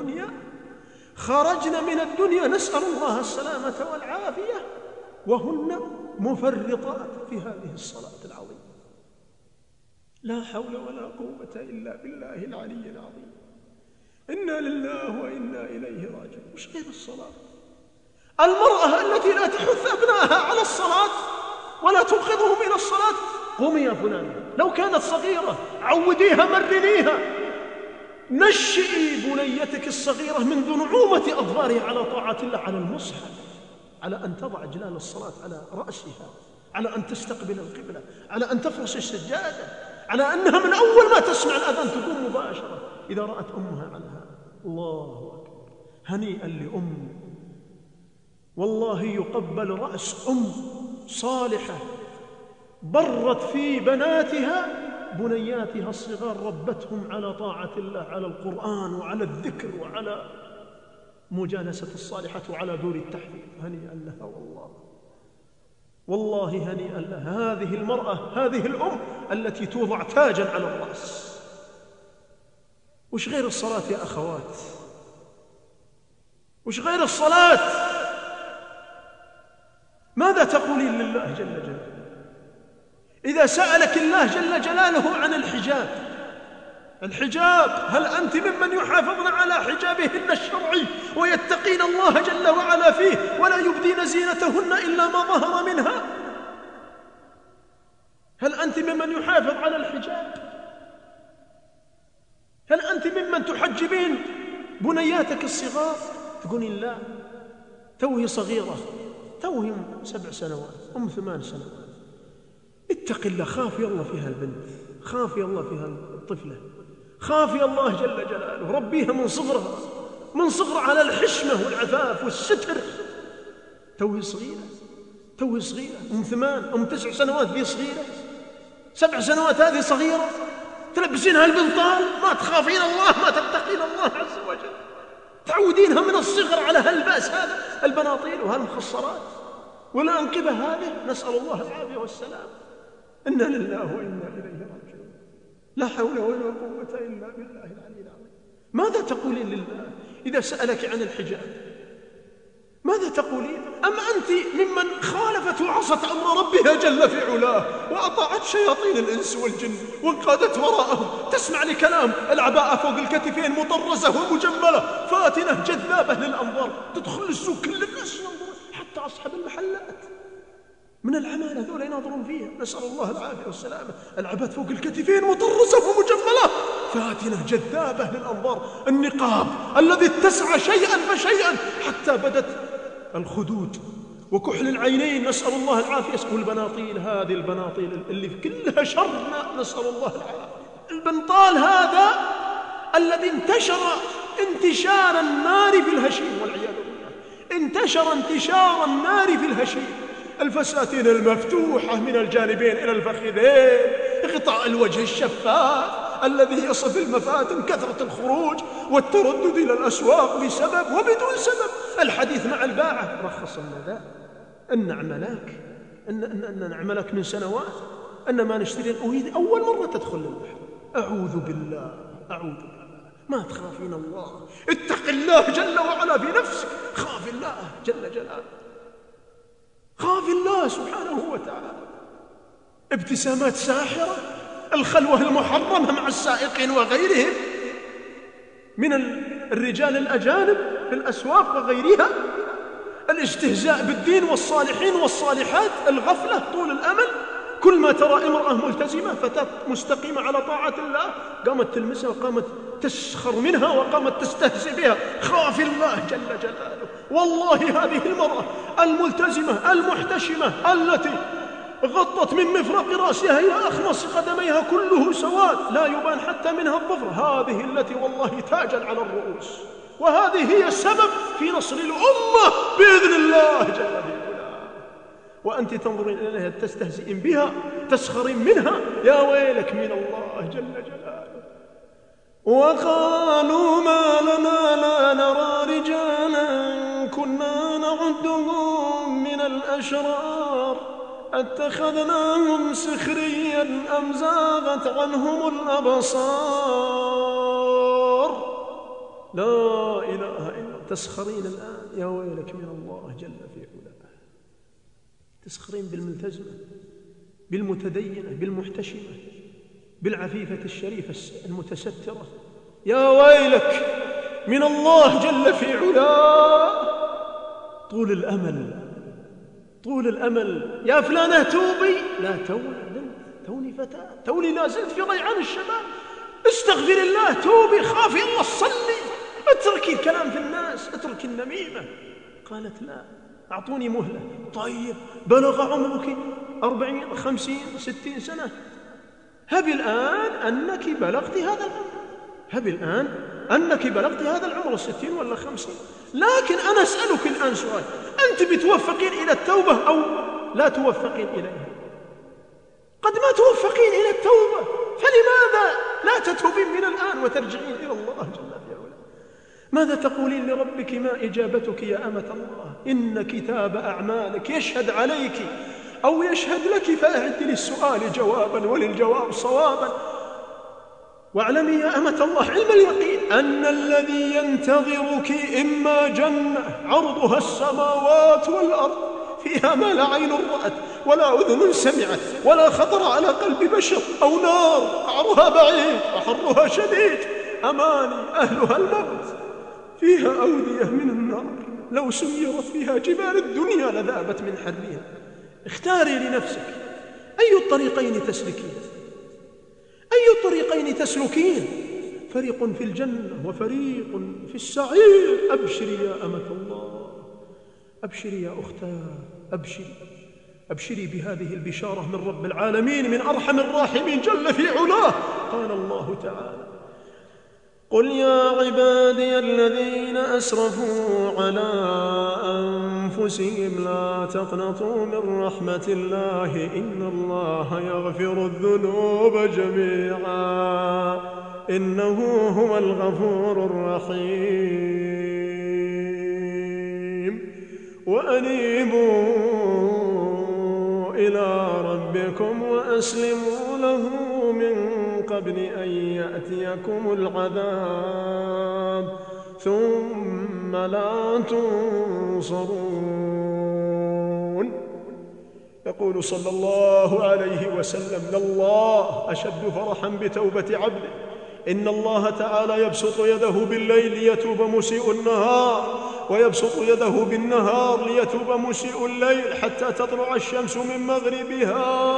من الدنيا نسأل الله السلامة والعافية وهن مفرطات في هذه الصلاة العظيمة. لا حول ولا قوة إلا بالله العلي العظيم. إنا لله وإنا إليه راجعون. مش غير الصلاة، المرأة التي لا تحث أبنائها على الصلاة ولا تنقذهم إلى الصلاة، قومي يا فلان، لو كانت صغيرة عوديها، مرنيها، نشئي بنيتك الصغيرة منذ نعومة أظفارها على طاعة الله، على المصحف، على أن تضع جلال الصلاة على رأسها، على أن تستقبل القبلة، على أن تفرش السجادة، على أنها من أول ما تسمع الأذان تقوم مباشرة إذا رأت أمها على هذا. الله أكبر، هنيئا لأم، والله يقبل رأس أم صالحة برت في بناتها بنياتها الصغار، ربتهم على طاعة الله، على القرآن وعلى الذكر وعلى مجالسة الصالحة على دور التحذير، هنيئا لها والله هنيئا لها. هذه المرأة، هذه الأم التي توضع تاجا على الرأس. وش غير الصلاة يا أخوات؟ وش غير الصلاة؟ ماذا تقولين لله جل جلاله إذا سألك الله جل جلاله عن الحجاب؟ هل أنت ممن يحافظن على حجابهن الشرعي ويتقين الله جل وعلا فيه ولا يبدين زينتهن إلا ما ظهر منها؟ هل أنت ممن يحافظ على الحجاب؟ هل أنت ممن تحجبين بنياتك الصغار؟ تقولين لا، توهي صغيرة، توهي 7 سنوات، 8 سنوات. اتق الله، خافي الله فيها البنت، خافي الله فيها الطفلة، خافي الله جل جلاله، ربيها من صغرها، من صغر على الحشمة والعفاف والستر. توهي صغيرة، أم 8 أم 9 سنوات ذي صغيرة، 7 سنوات هذه صغيرة، تلبسينها البنطال، ما تخافين الله، ما تتقين الله عز وجل، تعودينها من الصغر على هالبأس هذا، البناطيل وهالمخصرات والأنقبة هذه، نسأل الله العافية والسلام. إنا لله وإنا إليه راجعون، لا حول ولا قوة إلا بالله العلي العظيم. ماذا تقولين لله إذا سألك عن الحجاب؟ ماذا تقولين؟ أم أنت ممن خالفت وعصت أمر ربها جل في علاه وأطاعت شياطين الإنس والجن وانقادت وراءهم، تسمع لكلام العباءة فوق الكتفين مطرزة ومجملة فاتنة جذابة للأنظار، تدخل السوق كل الناس ينظرون، حتى أصحاب المحلات من العمالة ذولا يناظرون فيها، نسأل الله العافية والسلامة. العباءة فوق الكتفين مطرزة ومجملة فاتنة جذابة للأنظار، النقاب الذي اتسع شيئا فشيئا حتى بدت الخدود وكحل العينين، نسأل الله العافية. والبناطيل هذه، البناطيل اللي كلها شر، نسأل الله العافية. البنطال هذا الذي انتشر انتشار النار في الهشيم والعياذ بالله، انتشر انتشار النار في الهشيم، الفساتين المفتوحة من الجانبين إلى الفخذين، غطاء الوجه الشفاف الذي يصف المفاتن، كثرة الخروج والتردد إلى الأسواق بسبب وبدون سبب، الحديث مع الباعة، رخص لنا ذا أن نعملك، أن نعملك من سنوات، أن ما نشتري أريد أول مرة تدخل للبحر. أعوذ بالله، ما تخافين الله؟ اتق الله جل وعلا في نفسك، خاف الله جل جلاله، خاف الله سبحانه وتعالى. ابتسامات ساحرة، الخلوة المحرمة مع السائقين وغيرهم من الرجال الأجانب في الأسواق وغيرها، الاستهزاء بالدين والصالحين والصالحات، الغفلة، طول الأمل. كل ما ترى امرأة ملتزمة، فتاة مستقيمة على طاعة الله، قامت تلمسها وقامت تسخر منها وقامت تستهزئ بها. خاف الله جل جلاله. والله هذه المرأة الملتزمة المحتشمة التي غطت من مفرق رأسها إلى أخمص قدميها كله سواد لا يبان حتى منها الظفر، هذه التي والله تاجا على الرؤوس، وهذه هي السبب في نصر الأمة بإذن الله جل وعلا. وأنت تنظرين إليها تستهزئين بها، تسخرين منها، يا ويلك من الله جل جلاله. وقالوا ما لنا لا نرى رجالا كنا نعدهم من الأشرار اتخذناهم سخريا أم زاغت عنهم الأبصار. لا إله إلا تسخرين الآن، يا ويلك من الله جل في علاه. تسخرين بالملتزمة، بالمتدينة، بالمحتشمة، بالعفيفة الشريفة المتسترة، يا ويلك من الله جل في علاه. طول الأمل يا فلانة توبي، لا توني فتاة، توني لا زلت في ضيعان الشباب، استغفر الله، توبي، خافي الله، صلي، اتركي الكلام في الناس، اتركي النميمة. قالت لا، أعطوني مهلة. طيب بلغ عمرك 40 50 60 سنة، هب الآن أنك بلغت هذا العمر، هب الآن أنك بلغت هذا العمر 60 ولا 50. لكن أنا أسألك الآن سؤال، أنت بتوفقين إلى التوبة أو لا توفقين إليها؟ قد ما توفقين إلى التوبة، فلماذا لا تتوبين من الآن وترجعين إلى الله جل في علاه؟ ماذا تقولين لربك؟ ما إجابتك يا أمة الله؟ إن كتاب أعمالك يشهد عليك أو يشهد لك، فأعد للسؤال جوابا وللجواب صوابا. واعلمي يا أمة الله علم اليقين أن الذي ينتظرك إما جنة عرضها السماوات والأرض، فيها ما لا عين رأت ولا أذن سمعت ولا خطر على قلب بشر، أو نار قعرها بعيد وحرها شديد أماني أهلها الموت، فيها أودية من النار لو سيرت فيها جبال الدنيا لذابت من حرها. اختاري لنفسك أي الطريقين تسلكين، أي الطريقين تسلكين؟ فريق في الجنة وفريق في السعير. أبشري يا أمة الله، أبشري يا أختاه، أبشري بهذه البشارة من رب العالمين، من أرحم الراحمين جل في علاه. قال الله تعالى: قل يا عبادي الذين أسرفوا على أنفسهم لا تقنطوا من رحمة الله إن الله يغفر الذنوب جميعا إنه هو الغفور الرحيم. وأنيبوا إلى ربكم وأسلموا له من قبل أن يأتيكم العذاب ثم لا تنصرون. يقول صلى الله عليه وسلم: لله أشد فرحا بتوبة عبده، إن الله تعالى يبسط يده بالليل ليتوب مسيء النهار، ويبسط يده بالنهار ليتوب مسيء الليل حتى تطلع الشمس من مغربها.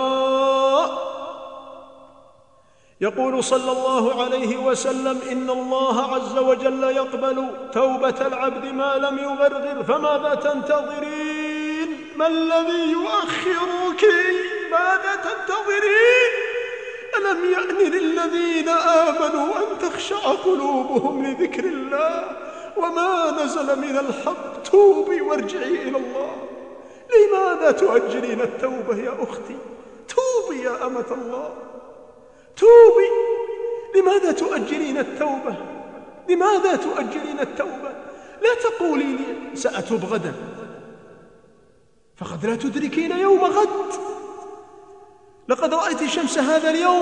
يقول صلى الله عليه وسلم: إن الله عز وجل يقبل توبة العبد ما لم يغرغر، فماذا تنتظرين؟ ما الذي يؤخرك؟ ماذا تنتظرين؟ ألم يأن للذين آمنوا أن تخشع قلوبهم لذكر الله وما نزل من الحق؟ توبي وارجعي إلى الله. لماذا تؤجلين التوبة يا أختي؟ توبي يا أمة الله، توبي. لماذا تؤجلين التوبة؟ لماذا تؤجلين التوبة؟ لا تقولي لي سأتوب غدا، فقد لا تدركين يوم غد. لقد رأيت شمس هذا اليوم،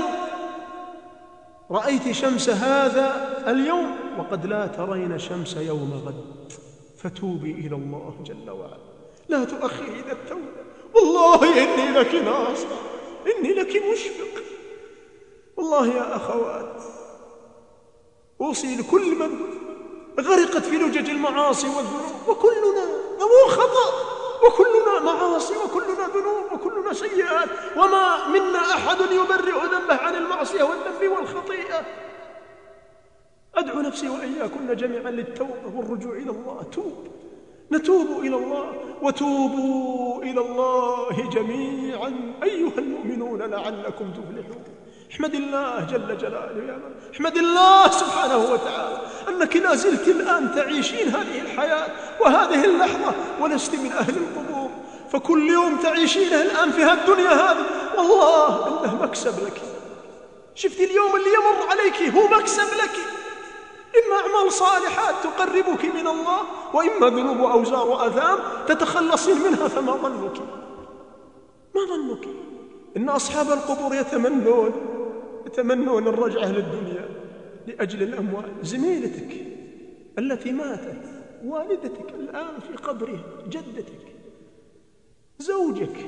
رأيت شمس هذا اليوم، وقد لا ترين شمس يوم غد. فتوبي إلى الله جل وعلا، لا تؤخرين التوبة. والله إني لك ناصح، إني لك مشفق. والله يا أخوات، أوصي لكل من غرقت في لجج المعاصي والذنوب، وكلنا له خطأ، وكلنا معاصي، وكلنا ذنوب، وكلنا سيئات، وما منا أحد يبرئ ذنبه عن المعصية والذنب والخطيئة. أدعو نفسي وإياكن جميعا للتوبة والرجوع إلى الله. نتوب إلى الله، وتوبوا إلى الله جميعا أيها المؤمنون لعلكم تفلحون. احمد الله جل جلاله يا من، احمد الله سبحانه وتعالى أنك لا زلت الآن تعيشين هذه الحياة وهذه اللحظة ولست من أهل القبور، فكل يوم تعيشينه الآن في هالدنيا هذه والله إنه مكسب لك. شفت اليوم اللي يمر عليك هو مكسب لك، إما أعمال صالحات تقربك من الله، وإما ذنوب وأوزار وأثام تتخلصين منها. فما ظنك، ما ظنك إن أصحاب القبور يتمنون الرجعة للدنيا لأجل الأموال. زميلتك التي ماتت، والدتك الآن في قبرها، جدتك، زوجك،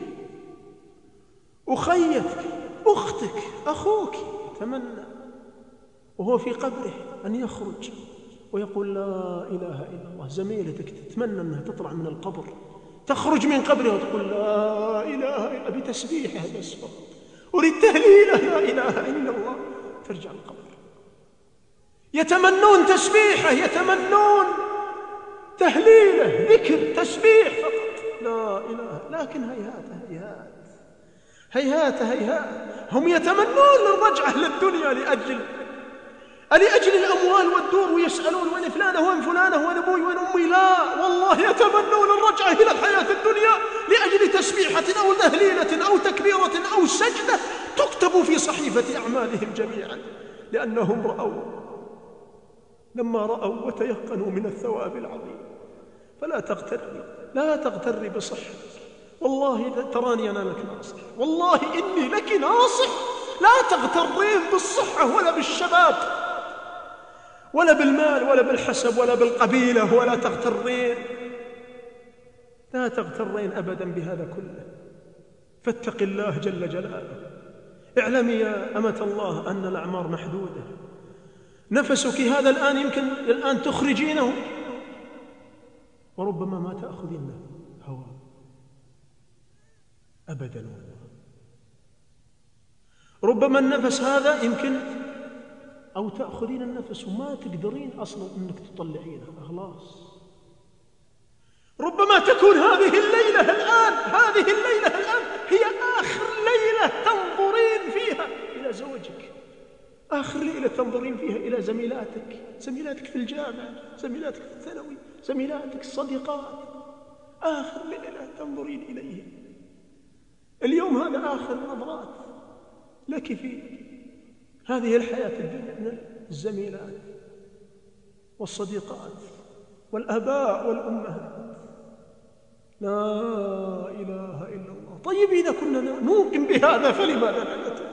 أخيتك، أختك، أخوك يتمنى وهو في قبره أن يخرج ويقول لا إله إلا الله. زميلتك تتمنى أنها تطلع من القبر، تخرج من قبره وتقول لا إله إلا، بتسبيحه بس فقط، أريد تهليله لا إله إلا الله، ترجع القبر. يتمنون تسبيحه، يتمنون تهليله، ذكر تسبيح فقط لا إله. لكن هيهات هم يتمنون الرجعة للدنيا لأجل الأموال والدور، ويسألون وين فلانة وين فلانة وين أبوي وين أمي. لا والله يتمنون الرجعة إلى الحياة الدنيا لأجل تسبيحة أو تهليلة أو تكبيرة أو سجدة تكتب في صحيفة أعمالهم جميعا، لأنهم رأوا لما رأوا وتيقنوا من الثواب العظيم. فلا تغتري بصحتك. والله تراني أنا لك ناصح، والله إني لك ناصح. لا تغترين بالصحة ولا بالشباب ولا بالمال ولا بالحسب ولا بالقبيلة، ولا لا تغترين أبدا بهذا كله. فاتق الله جل جلاله. اعلمي يا أمة الله أن الأعمار محدودة. نفسك هذا الآن يمكن الآن تخرجينه، وربما ما تأخذينه هواء أبدا. والله ربما النفس هذا يمكن أو تأخذين النفس وما تقدرين أصلا أنك تطلعينه، خلاص. ربما تكون هذه الليلة الآن هي آخر ليلة تنظرين فيها إلى زوجك، آخر ليلة تنظرين فيها إلى زميلاتك في الجامعة، زميلاتك في الثانوي، زميلاتك الصديقات، آخر ليلة تنظرين إليه. اليوم هذا آخر نظرات لك في هذه الحياة الدنيا من الزميلات والصديقات والآباء والأمهات. لا إله إلا الله. طيب إذا كنا نوقن بهذا فلماذا لا نتوب؟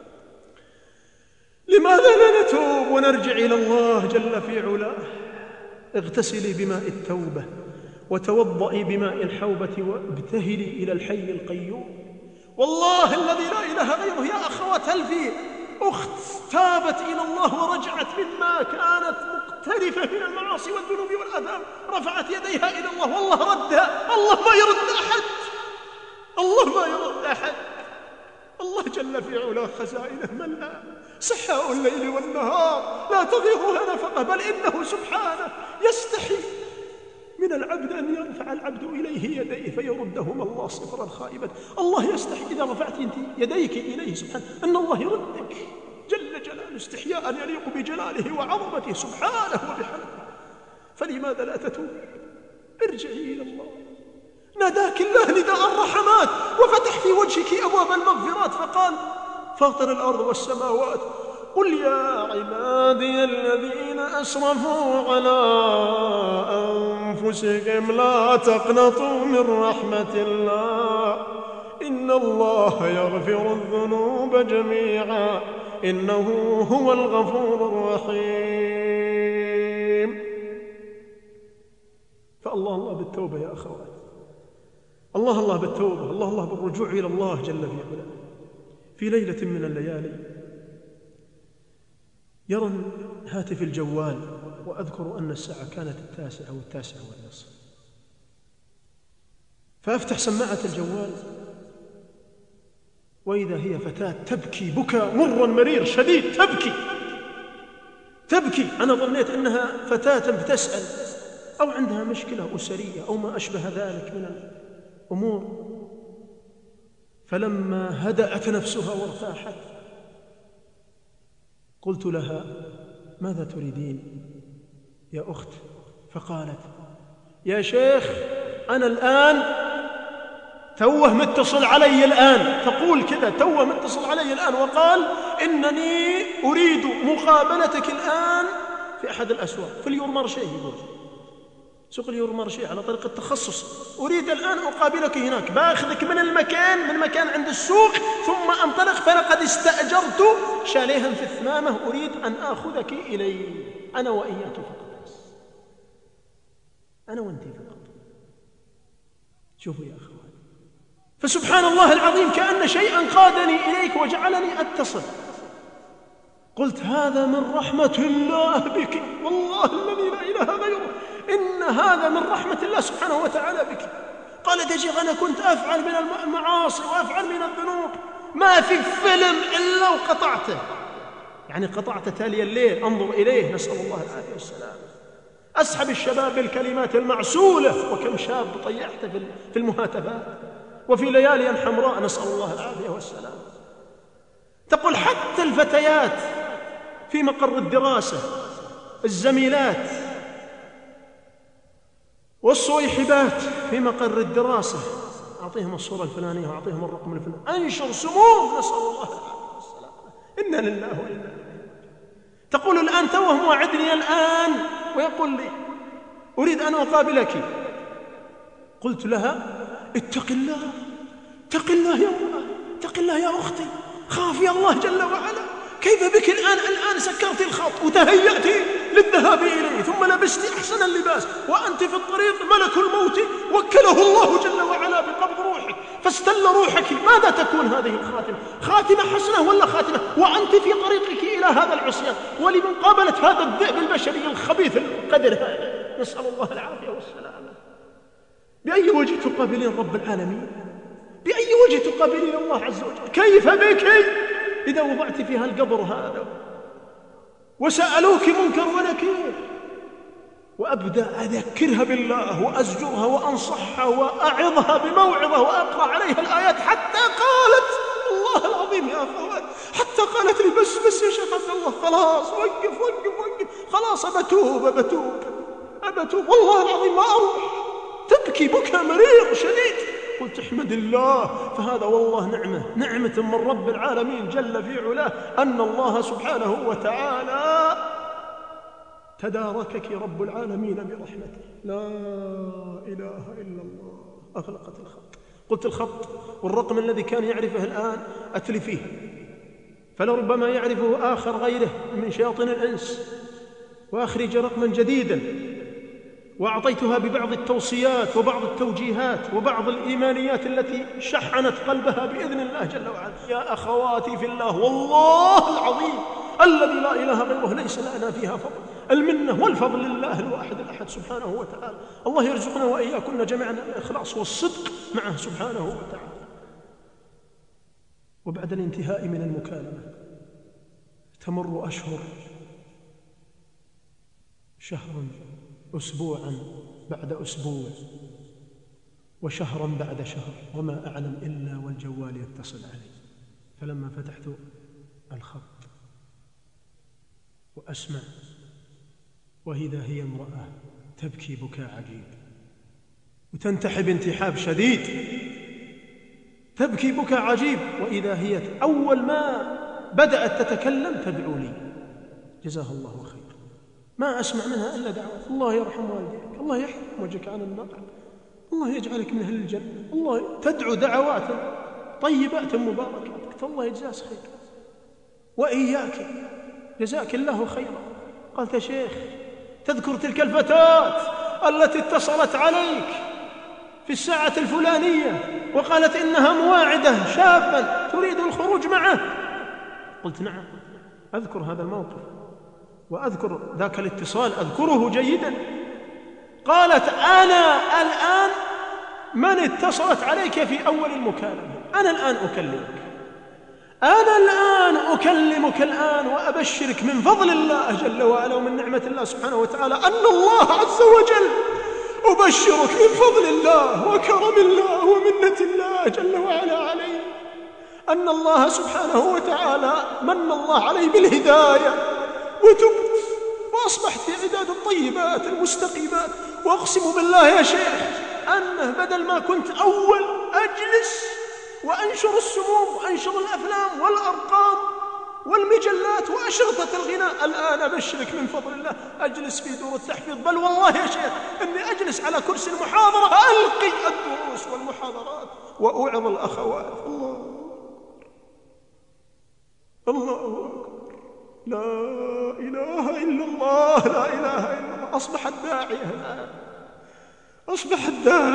لماذا لا نتوب ونرجع إلى الله جل في علاه؟ اغتسلي بماء التوبة وتوضئي بماء الحوبة وابتهلي إلى الحي القيوم. والله الذي لا إله غيره يا أخوات، هل في أخت تابت إلى الله ورجعت مما كانت مقترفة من المعاصي والذنوب والآثام، رفعت يديها إلى الله والله ردها؟ الله ما يرد أحد. الله جل في علاه خزائنه ملأ، سحاء الليل والنهار لا تضيعها نفقه، بل إنه سبحانه يستحي من العبد أن يرفع العبد إليه يديه فيردهما الله صفرا خائبا. الله يستحي إذا رفعت يديك إليه سبحانه أن الله يردك جل جلاله استحياء يليق بجلاله وعظمته سبحانه وبحمده. فلماذا لا تتوب؟ ارجعي إلى الله. ناداك الله نداء الرحمات وفتح في وجهك أبواب المغفرات فقال: فاطر الأرض والسماوات قل يا عبادي الذين أسرفوا على أنفسهم لا تقنطوا من رحمة الله إن الله يغفر الذنوب جميعا إنه هو الغفور الرحيم. فالله بالتوبة يا أخوات، الله بالتوبة، الله بالرجوع إلى الله جل في علاه. في ليلة من الليالي يرى هاتف الجوال، وأذكر أن الساعة كانت 9 أو 9:15، فأفتح سماعة الجوال وإذا هي فتاة تبكي بكاء مرا مرير شديد، تبكي. أنا ظنيت أنها فتاة بتسأل أو عندها مشكلة أسرية أو ما أشبه ذلك من الأمور. فلما هدأت نفسها وارتاحت قلت لها: ماذا تريدين يا أخت؟ فقالت: يا شيخ أنا الآن توه متصل علي الآن، تقول كذا توه متصل علي الآن وقال إنني أريد مقابلتك الآن في أحد الأسواق في اليورمارشيه، يقول سوق اليورمارشيه على طريق التخصص، أريد الآن أقابلك هناك، بأخذك من مكان عند السوق ثم أنطلق، فلقد استأجرت شاليها في الثمامة أريد أن آخذك إلي أنا وإياك فقط، أنا وأنت فقط. شوفوا يا أخوان، فسبحان الله العظيم كأن شيئا قادني إليك وجعلني أتصل. قلت: هذا من رحمة الله بك، والله الذي لا إله غيره، إن هذا من رحمة الله سبحانه وتعالى بك. قالت: يا شيخ أنا كنت أفعل من المعاصي وأفعل من الذنوب، ما في فيلم إلا وقطعته، يعني قطعت تالي الليل أنظر إليه، نسأل الله العافية والسلام. أسحب الشباب بالكلمات المعسولة، وكم شاب طيحته في المهاتفات وفي ليالي حمراء، نسأل الله العافية والسلام. تقول حتى الفتيات في مقر الدراسة، الزميلات والصويحبات في مقر الدراسة، أعطيهم الصورة الفلانية وأعطيهم الرقم الفلاني، أنشر سموم، نسأل الله العافية والسلام. إنا لله وإنا إليه. تقول الآن توه موعدني الآن ويقول لي أريد أن أقابلك. قلت لها اتق الله، اتق الله يا الله، اتق الله يا أختي، خافي الله جل وعلا. كيف بك الآن سكرت الخط وتهيأت للذهاب إليه، ثم لبست أحسن اللباس وأنت في الطريق ملك الموت وكله الله جل وعلا بقبض روحك فاستل روحك. ماذا تكون هذه الخاتمة؟ خاتمة حسنة ولا خاتمة وأنت في طريقك إلى هذا العصيان ولمقابلة هذا الذئب البشري الخبيث القدر هذا؟ نسأل الله العافية والسلامة. بأي وجه تقابلين رب العالمين؟ بأي وجه تقابلين الله عز وجل؟ كيف بك إذا وضعت فيها القبر هذا وسألوك منكر ونكير؟ وأبدأ أذكرها بالله وأزجرها وأنصحها وأعظها بموعظة وأقرأ عليها الآيات حتى قالت الله العظيم يا أخوات، حتى قالت لي بس يا شيخ عبد الله خلاص وقف خلاص أبتوب والله العظيم ما أروح. تبكي بكى مرير شديد. قلت احمد الله، فهذا والله نعمة من رب العالمين جل في علاه أن الله سبحانه وتعالى تداركك رب العالمين برحمته. لا إله إلا الله. أغلقت الخط. قلت الخط والرقم الذي كان يعرفه الآن أتلفيه، فلربما يعرفه آخر غيره من شياطين الإنس، وأخرج رقما جديدا وأعطيتها ببعض التوصيات وبعض التوجيهات وبعض الإيمانيات التي شحنت قلبها بإذن الله جل وعلا. يا أخواتي في الله، والله العظيم الذي لا إله غيره ليس لنا فيها فضل. المنة والفضل لله الواحد الأحد سبحانه وتعالى. الله يرزقنا وإياكن جميعا الإخلاص والصدق معه سبحانه وتعالى. وبعد الانتهاء من المكالمة تمر أشهر، شهرا، أسبوعا بعد أسبوع، وشهرا بعد شهر، وما أعلم إلا والجوال يتصل علي. فلما فتحت الخط وأسمع وإذا هي امرأة تبكي بكاء عجيب وتنتحب انتحاب شديد، تبكي بكاء عجيب، وإذا هي أول ما بدأت تتكلم تدعو لي جزاها الله خير. ما أسمع منها إلا دعوة الله يرحم والديك، الله يحرم وجهك عن النار، الله يجعلك من أهل الجنة، الله تدعو دعوات طيبات مباركات. قلت الله يجزاك خير وإياك جزاك الله خيرا. قالت يا شيخ تذكر تلك الفتاة التي اتصلت عليك في الساعة الفلانية وقالت إنها مواعدة شابا تريد الخروج معه؟ قلت نعم أذكر هذا الموقف وأذكر ذاك الاتصال أذكره جيدا. قالت أنا الآن من اتصلت عليك في أول المكالمة، أنا الآن أكلمك الآن وأبشرك من فضل الله جل وعلا ومن نعمة الله سبحانه وتعالى أن الله عز وجل أبشرك من فضل الله وكرم الله ومنة الله جل وعلا علي، أن الله سبحانه وتعالى من الله علي بالهداية وتبت وأصبحت في عداد الطيبات المستقيمات. وأقسم بالله يا شيخ أنه بدل ما كنت أول أجلس وأنشر السموم وأنشر الأفلام والأرقام والمجلات وأشرطة الغناء، الآن أبشرك من فضل الله أجلس في دور التحفيظ، بل والله يا شيخ أني أجلس على كرسي المحاضرة ألقي الدروس والمحاضرات وأوعظ الأخوات. الله أكبر، لا إله إلا الله، لا إله إلا الله. أصبحت داعية الآن، أصبحت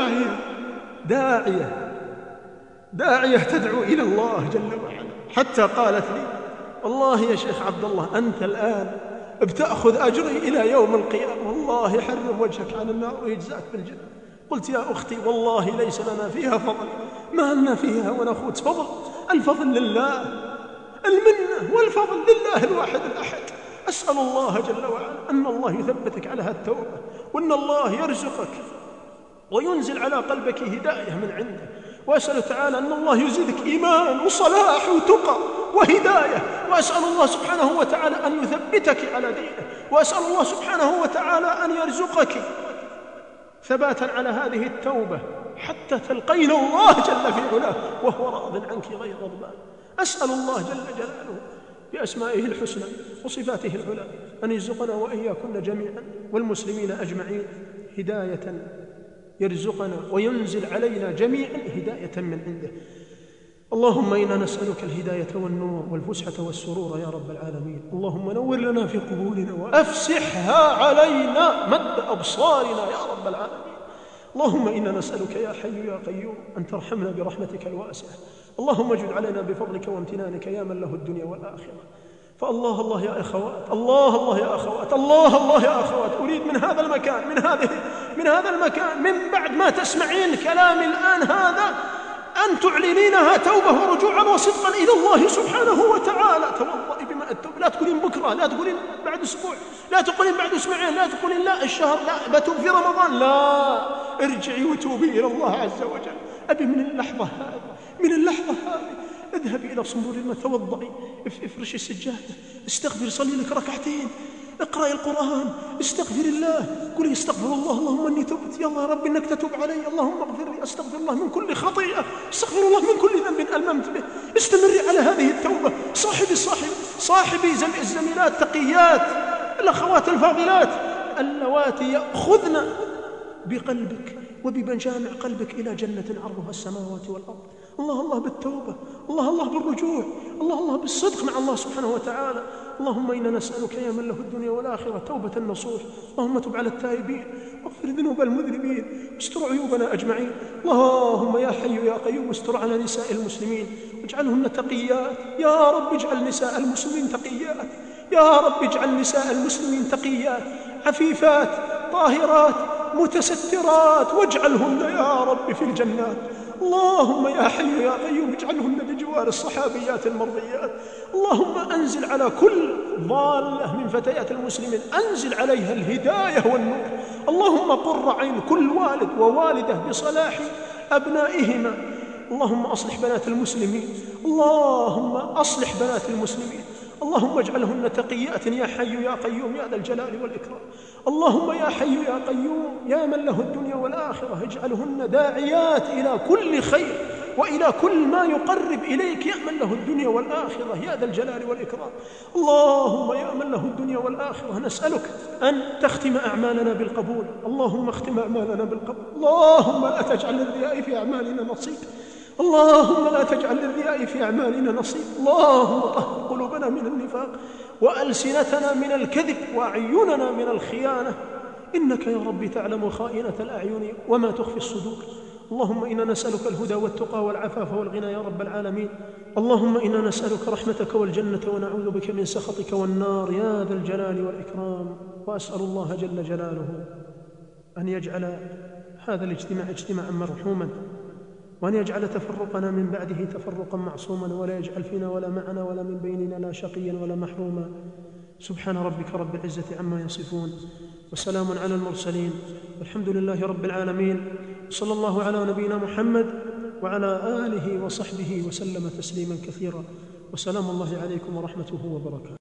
داعية تدعو إلى الله جل وعلا، حتى قالت لي والله يا شيخ عبد الله أنت الآن بتأخذ أجري إلى يوم القيامة، والله يحرم وجهك عن النار ويجزاك بالجنة. قلت يا أختي والله ليس لنا فيها فضل، ما لنا فيها ونخوت فضل، الفضل لله، المنة والفضل لله الواحد الأحد. أسأل الله جل وعلا أن الله يثبتك على هالتوبة، وأن الله يرزقك وينزل على قلبك هداية من عنده، وأسأل تعالى أن الله يزيدك إيمان وصلاح وتقى وهداية، وأسأل الله سبحانه وتعالى أن يثبتك على دينه، وأسأل الله سبحانه وتعالى أن يرزقك ثباتا على هذه التوبة حتى تلقين الله جل في علاه وهو راض عنك غير غضبان. أسأل الله جل جلاله بأسمائه الحسنى وصفاته العلى أن يرزقنا وإياكن جميعا والمسلمين أجمعين هداية يرزقنا وينزل علينا جميعا هداية من عنده. اللهم إنا نسألك الهداية والنور والفسحة والسرور يا رب العالمين. اللهم نور لنا في قبورنا وأفسحها علينا مد أبصارنا يا رب العالمين. اللهم إنا نسألك يا حي يا قيوم أن ترحمنا برحمتك الواسعة. اللهم اجد علينا بفضلك وامتنانك يا من له الدنيا والآخرة. فالله الله يا أخوات، الله الله يا أخوات، الله الله يا أخوات، أريد من هذا المكان من هذا المكان من بعد ما تسمعين كلامي الآن هذا أن تعلنينها توبة ورجوعا وصدقا إلى الله سبحانه وتعالى. توضئي بماء التوبة، لا تقولين بكرة، لا تقولين بعد أسبوع، لا تقولين بعد أسبوعين، لا تقولين لا الشهر، لا بتوب في رمضان، لا، ارجعي وتوبي إلى الله عز وجل. أبي من اللحظة هذه اذهبي إلى صنبور الماء، توضئي، افرشي السجادة، استغفر، صلي لك ركعتين، اقرأي القرآن، استغفر الله، قولي استغفر الله، اللهم اني تبت، يا الله رب انك تتوب علي، اللهم اغفر لي، استغفر الله من كل خطيئة، استغفر الله من كل ذنب ألممت به. استمري على هذه التوبة. صاحبي الزميلات تقيات، الأخوات الفاضلات اللواتي يأخذن بقلبك وبمجامع قلبك إلى جنة عرضها السماوات والأرض. الله الله بالتوبة، الله الله بالرجوع، الله الله بالصدق مع الله سبحانه وتعالى. اللهم إنا نسألك يا من له الدنيا والآخرة توبة النصوح. اللهم تب على التائبين واغفر ذنوب المذنبين واستر عيوبنا أجمعين. اللهم يا حي يا قيوم استر على نساء المسلمين واجعلهن تقيات يا رب. اجعل نساء المسلمين تقيات يا رب. اجعل نساء المسلمين تقيات عفيفات طاهرات متسترات، واجعلهن يا رب في الجنات. اللهم يا حي يا قيوم اجعلهن بجوار الصحابيات المرضيات. اللهم أنزل على كل ضالة من فتيات المسلمين، أنزل عليها الهداية والنور. اللهم قر عين كل والد ووالدة بصلاح أبنائهما. اللهم أصلح بنات المسلمين، اللهم أصلح بنات المسلمين. اللهم اجعلهن تقيات يا حي يا قيوم يا ذا الجلال والإكرام. اللهم يا حي يا قيوم يا من له الدنيا والآخرة اجعلهن داعيات إلى كل خير وإلى كل ما يقرب إليك يا من له الدنيا والآخرة يا ذا الجلال والإكرام. اللهم يا من له الدنيا والآخرة نسألك أن تختم أعمالنا بالقبول. اللهم اختم أعمالنا بالقبول. اللهم لا تجعل للرياء في أعمالنا نصيب. اللهم لا تجعل للرياء في أعمالنا نصيب. اللهم طهر قلوبنا من النفاق وألسنتنا من الكذب وأعيننا من الخيانة، إنك يا رب تعلم خائنة الأعين وما تخفي الصدور. اللهم إنا نسألك الهدى والتقى والعفاف والغنى يا رب العالمين. اللهم إنا نسألك رحمتك والجنة ونعوذ بك من سخطك والنار يا ذا الجلال والإكرام. وأسأل الله جل جلاله أن يجعل هذا الاجتماع اجتماعا مرحوما، وأن يجعل تفرقنا من بعده تفرقا معصوما، ولا يجعل فينا ولا معنا ولا من بيننا لا شقيا ولا محروما. سبحان ربك رب العزة عما يصفون وسلام على المرسلين والحمد لله رب العالمين. صلى الله على نبينا محمد وعلى آله وصحبه وسلم تسليما كثيرا. وسلام الله عليكم ورحمته وبركاته.